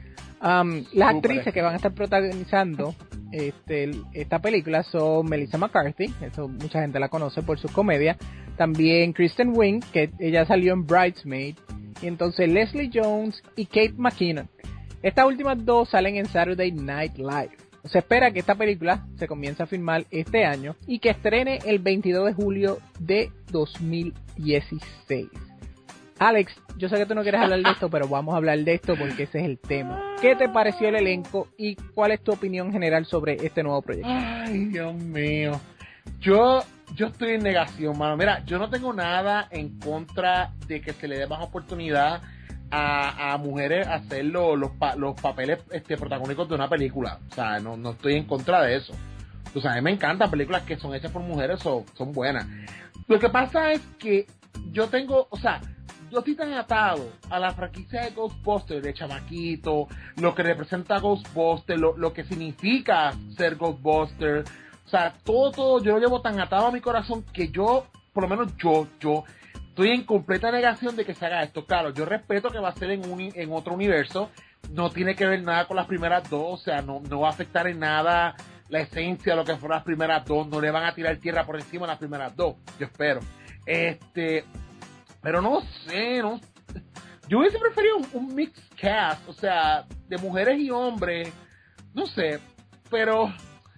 Speaker 2: Um, las Super. actrices que van a estar protagonizando este, esta película son Melissa McCarthy, eso mucha gente la conoce por sus comedias, también Kristen Wiig, que ella salió en Bridesmaid, y entonces Leslie Jones y Kate McKinnon. Estas últimas dos salen en Saturday Night Live. Se espera que esta película se comience a filmar este año y que estrene el veintidós de julio de dos mil dieciséis. Alex, yo sé que tú no quieres hablar de esto, pero vamos a hablar de esto porque ese es el tema. ¿Qué te pareció el elenco y cuál es tu opinión general sobre este nuevo proyecto?
Speaker 1: Ay, Dios mío. Yo, yo estoy en negación, mano. Mira, yo no tengo nada en contra de que se le dé más oportunidad a, a mujeres a hacer lo, los, pa, los papeles este, protagónicos de una película. O sea, no, no estoy en contra de eso. O sea, a mí me encantan películas que son hechas por mujeres, son, son buenas. Lo que pasa es que yo tengo, o sea, yo estoy tan atado a la franquicia de Ghostbusters, de chamaquito, lo que representa Ghostbusters, lo, lo que significa ser Ghostbusters. O sea, todo, todo, yo lo llevo tan atado a mi corazón que yo, por lo menos yo, yo, estoy en completa negación de que se haga esto. Claro, yo respeto que va a ser en, un, en otro universo, no tiene que ver nada con las primeras dos, o sea, no, no va a afectar en nada la esencia de lo que fueron las primeras dos, no le van a tirar tierra por encima de las primeras dos, yo espero. Este... Pero no sé, no. Yo hubiese preferido un, un mixed cast, o sea, de mujeres y hombres, no sé, pero,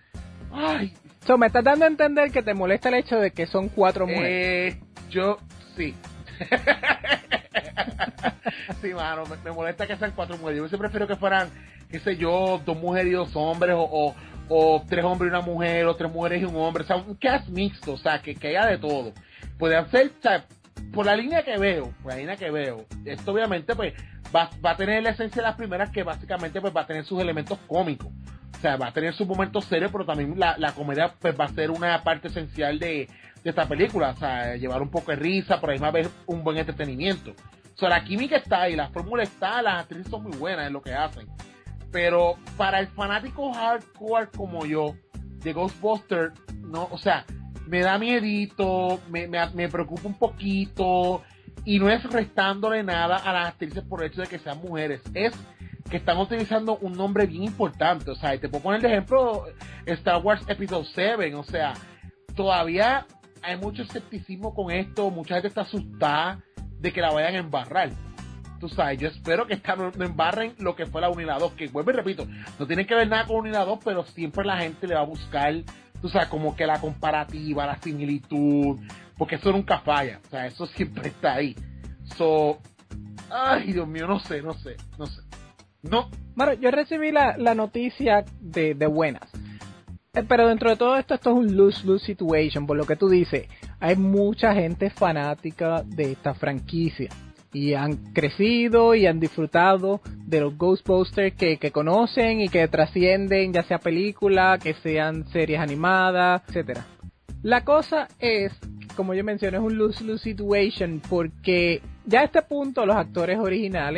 Speaker 1: ay.
Speaker 2: So, me estás dando a entender que te molesta el hecho de que son cuatro mujeres.
Speaker 1: Eh, yo, sí. Sí, mano, me, me molesta que sean cuatro mujeres. Yo hubiese preferido que fueran, qué sé yo, dos mujeres y dos hombres, o, o, o tres hombres y una mujer, o tres mujeres y un hombre, o sea, un cast mixto, o sea, que, que haya de todo. Podrían ser, o sea, por la línea que veo, por la línea que veo, esto obviamente pues va, va a tener la esencia de las primeras, que básicamente pues va a tener sus elementos cómicos, o sea, va a tener sus momentos serios, pero también la, la comedia pues va a ser una parte esencial de, de esta película, o sea, llevar un poco de risa, por ahí va a haber un buen entretenimiento. O sea, la química está ahí, la fórmula está, las actrices son muy buenas en lo que hacen, pero para el fanático hardcore como yo de Ghostbusters, no, o sea, me da miedito, me, me, me preocupa un poquito, y no es restándole nada a las actrices por el hecho de que sean mujeres, es que están utilizando un nombre bien importante. O sea, te puedo poner de ejemplo Star Wars Episode siete, o sea, todavía hay mucho escepticismo con esto, mucha gente está asustada de que la vayan a embarrar. Tú sabes, yo espero que esta no, no embarren lo que fue la uno y la dos, que vuelvo y repito, no tiene que ver nada con uno y la dos, pero siempre la gente le va a buscar, tú sabes, como que la comparativa, la similitud, porque eso nunca falla, o sea, eso siempre está ahí. So, ay, Dios mío, no sé, no sé, no sé. No.
Speaker 2: Bueno, yo recibí la, la noticia de, de buenas. Eh, pero dentro de todo esto, esto es un lose-lose situation, por lo que tú dices. Hay mucha gente fanática de esta franquicia. Y han crecido y han disfrutado de los Ghostbusters que, que conocen y que trascienden, ya sea película, que sean series animadas, etcétera. La cosa es, como yo mencioné, es un lose-lose situation porque ya a este punto los actores originales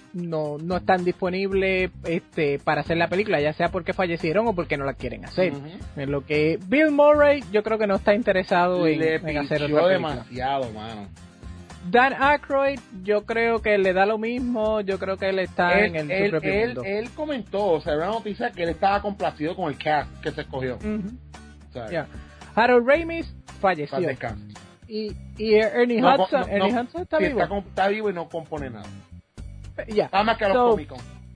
Speaker 2: no no están disponibles este para hacer la película, ya sea porque fallecieron o porque no la quieren hacer. Uh-huh. En lo que Bill Murray yo creo que no está interesado en, en hacer otra película.
Speaker 1: Demasiado, mano.
Speaker 2: Dan Aykroyd, yo creo que le da lo mismo, yo creo que él está
Speaker 1: él,
Speaker 2: en el
Speaker 1: él,
Speaker 2: su propio
Speaker 1: él,
Speaker 2: mundo.
Speaker 1: Él comentó, o sea, era una noticia que él estaba complacido con el cast que se escogió.
Speaker 2: Uh-huh. O sea, yeah. Harold Ramis falleció. Y, y Ernie
Speaker 1: no,
Speaker 2: Hudson,
Speaker 1: no, no,
Speaker 2: Ernie Hudson está
Speaker 1: sí,
Speaker 2: vivo.
Speaker 1: Está, está vivo y no compone nada.
Speaker 2: Ya. Yeah.
Speaker 1: Nada más que a los
Speaker 2: so,
Speaker 1: cómicos.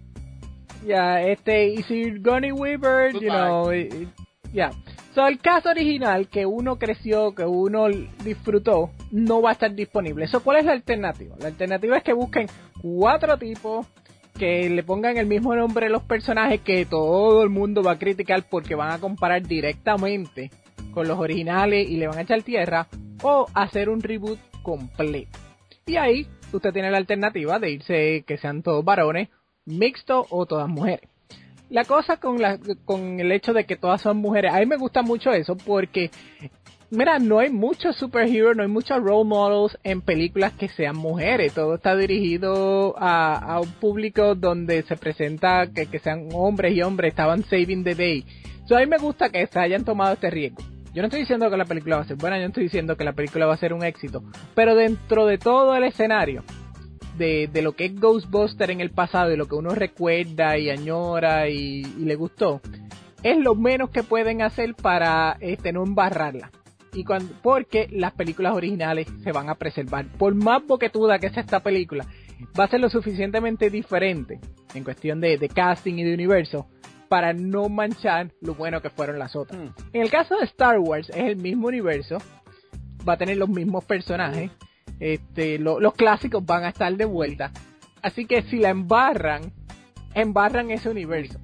Speaker 2: Ya, yeah, este, y Sigourney Weaver, Goodbye. you know, ya. Yeah. So, el caso original que uno creció, que uno disfrutó, no va a estar disponible. So, ¿cuál es la alternativa? La alternativa es que busquen cuatro tipos que le pongan el mismo nombre a los personajes que todo el mundo va a criticar porque van a comparar directamente con los originales y le van a echar tierra, o hacer un reboot completo. Y ahí usted tiene la alternativa de irse que sean todos varones, mixtos o todas mujeres. La cosa con la con el hecho de que todas son mujeres, a mí me gusta mucho eso porque, mira, no hay muchos superheroes, no hay muchos role models en películas que sean mujeres. Todo está dirigido a, a un público donde se presenta que, que sean hombres y hombres, estaban saving the day. So, a mí me gusta que se hayan tomado este riesgo. Yo no estoy diciendo que la película va a ser buena, yo no estoy diciendo que la película va a ser un éxito, pero dentro de todo el escenario de, de lo que es Ghostbusters en el pasado y lo que uno recuerda y añora y, y le gustó, es lo menos que pueden hacer para este, no embarrarla. Y cuando, porque las películas originales se van a preservar. Por más boquetuda que sea esta película, va a ser lo suficientemente diferente en cuestión de, de casting y de universo para no manchar lo bueno que fueron las otras. Mm. En el caso de Star Wars es el mismo universo, va a tener los mismos personajes, este, lo, los clásicos van a estar de vuelta, así que si la embarran, embarran ese universo.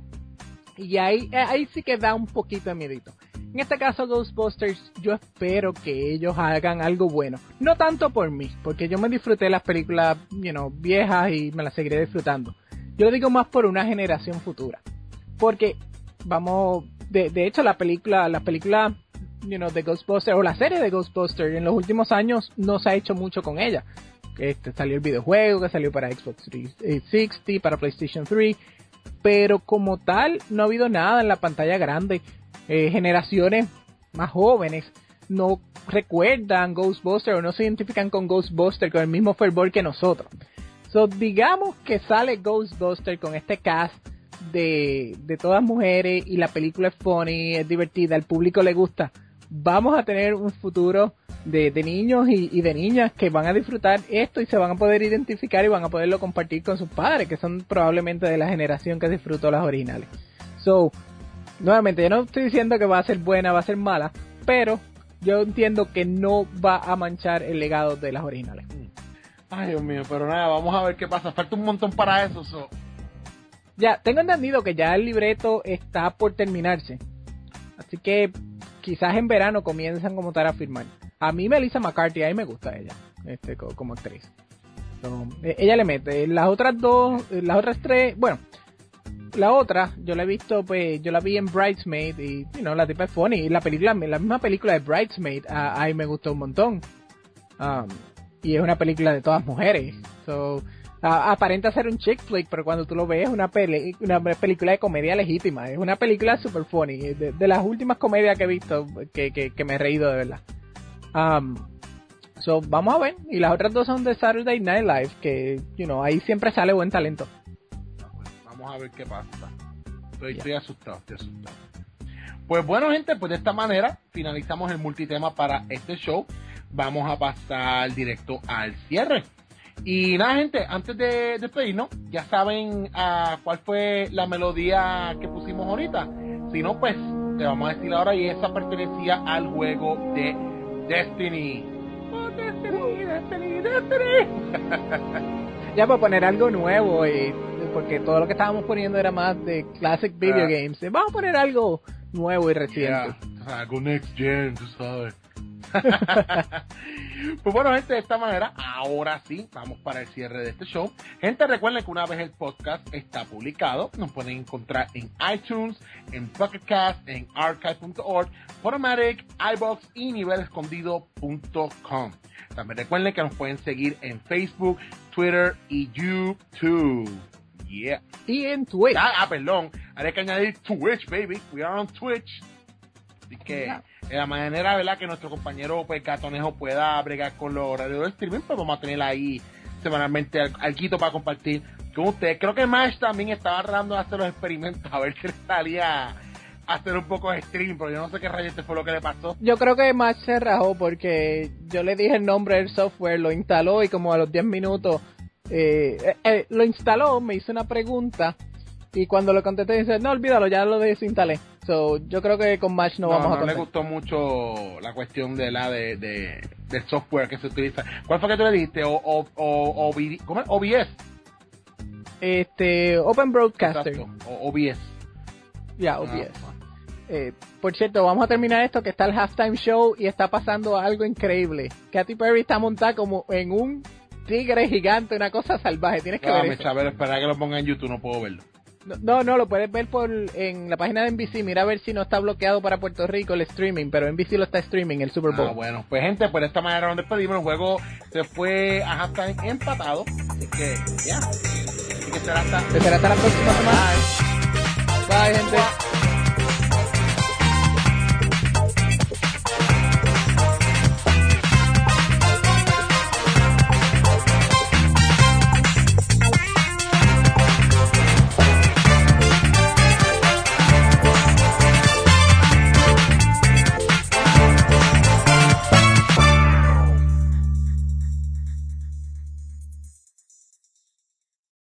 Speaker 2: Y ahí, ahí sí que da un poquito de miedito. En este caso Ghostbusters, yo espero que ellos hagan algo bueno. No tanto por mí, porque yo me disfruté las películas, you know, viejas y me las seguiré disfrutando. Yo lo digo más por una generación futura. Porque, vamos, de, de hecho la película, la película, you know, de Ghostbusters, o la serie de Ghostbusters, en los últimos años no se ha hecho mucho con ella. Este, salió el videojuego, que salió para Xbox trescientos sesenta, para PlayStation tres, pero como tal, no ha habido nada en la pantalla grande. Eh, generaciones más jóvenes no recuerdan Ghostbusters o no se identifican con Ghostbusters con el mismo fervor que nosotros. So, digamos que sale Ghostbusters con este cast de, de todas mujeres y la película es funny, es divertida, al público le gusta. Vamos a tener un futuro de, de niños y, y de niñas que van a disfrutar esto y se van a poder identificar y van a poderlo compartir con sus padres, que son probablemente de la generación que disfrutó las originales. So, nuevamente, yo no estoy diciendo que va a ser buena, va a ser mala, pero yo entiendo que no va a manchar el legado de las originales.
Speaker 1: Ay, Dios mío, pero nada, vamos a ver qué pasa. Falta un montón para eso. So.
Speaker 2: Ya, tengo entendido que ya el libreto está por terminarse. Así que quizás en verano comienzan como tal a firmar. A mí Melissa McCarthy, a mí me gusta ella, este, como actriz. So, ella le mete. Las otras dos, las otras tres, bueno, la otra, yo la he visto, pues, yo la vi en Bridesmaid y, you know, la tipa es funny. Y la película, la misma película de Bridesmaid, a, a mí me gustó un montón. Um, y es una película de todas mujeres. So, a, aparenta ser un chick flick, pero cuando tú lo ves es una, peli, una película de comedia legítima. Es una película super funny. De, de las últimas comedias que he visto que, que, que me he reído de verdad. Um, so, vamos a ver. Y las otras dos son de Saturday Night Live, que, you know, ahí siempre sale buen talento.
Speaker 1: Vamos a ver qué pasa. Estoy, yeah. estoy asustado, estoy asustado. Pues bueno, gente, pues de esta manera finalizamos el multitema para este show. Vamos a pasar directo al cierre. Y nada, gente, antes de despedirnos, ya saben uh, cuál fue la melodía que pusimos ahorita. Si no, pues te vamos a decir ahora, y esa pertenecía al juego de Destiny. Oh, Destiny, Destiny, Destiny.
Speaker 2: Ya para poner algo nuevo, y porque todo lo que estábamos poniendo era más de classic video uh, games. Vamos a poner algo nuevo y reciente.
Speaker 1: Yeah, algo next gen, tú sabes. Pues bueno, gente, de esta manera, ahora sí, vamos para el cierre de este show. Gente, recuerden que una vez el podcast está publicado, nos pueden encontrar en iTunes, en Pocket Cast, en archive punto org, Podomatic, iBox y nivel escondido punto com. También recuerden que nos pueden seguir en Facebook, Twitter y YouTube. Yeah.
Speaker 2: Y en Twitch.
Speaker 1: Ah, ah, perdón. Hay que añadir Twitch, baby. We are on Twitch. Así que, yeah. De la manera, ¿verdad?, que nuestro compañero pues, Gatonejo pueda bregar con los horarios de streaming, pues vamos a tener ahí semanalmente algo para compartir con ustedes. Creo que Mash también estaba tratando de hacer los experimentos, a ver si le salía a hacer un poco de streaming, pero yo no sé qué rayos fue lo que le pasó.
Speaker 2: Yo creo que Mash se rajó porque yo le dije el nombre del software, lo instaló y como a los diez minutos eh, eh, eh, lo instaló, me hizo una pregunta y cuando lo contesté dice, no, olvídalo, ya lo desinstalé. So, yo creo que con Mash no, no vamos
Speaker 1: no
Speaker 2: a contar.
Speaker 1: No le gustó mucho la cuestión de la de, de del software que se utiliza. ¿Cuál fue que tú le dijiste? O, o, o, o, ¿Cómo es? O B S.
Speaker 2: Este, Open Broadcaster.
Speaker 1: Exacto. O, O B S.
Speaker 2: Ya, yeah, O B S. Ah. Eh, por cierto, vamos a terminar esto, que está el halftime show y está pasando algo increíble. Katy Perry está montada como en un tigre gigante, una cosa salvaje. Tienes que
Speaker 1: no,
Speaker 2: ver
Speaker 1: me
Speaker 2: eso.
Speaker 1: Chabelo, espera que lo ponga en YouTube, no puedo verlo.
Speaker 2: No, no, lo puedes ver por en la página de N B C. Mira a ver si no está bloqueado para Puerto Rico el streaming, pero N B C lo está streaming, el Super Bowl.
Speaker 1: Ah, bueno, pues gente, por esta manera nos despedimos. El juego se fue a halftime empatado. Así que, ya. Yeah. Así que será hasta,
Speaker 2: será hasta la próxima semana.
Speaker 1: Bye,
Speaker 2: Bye gente.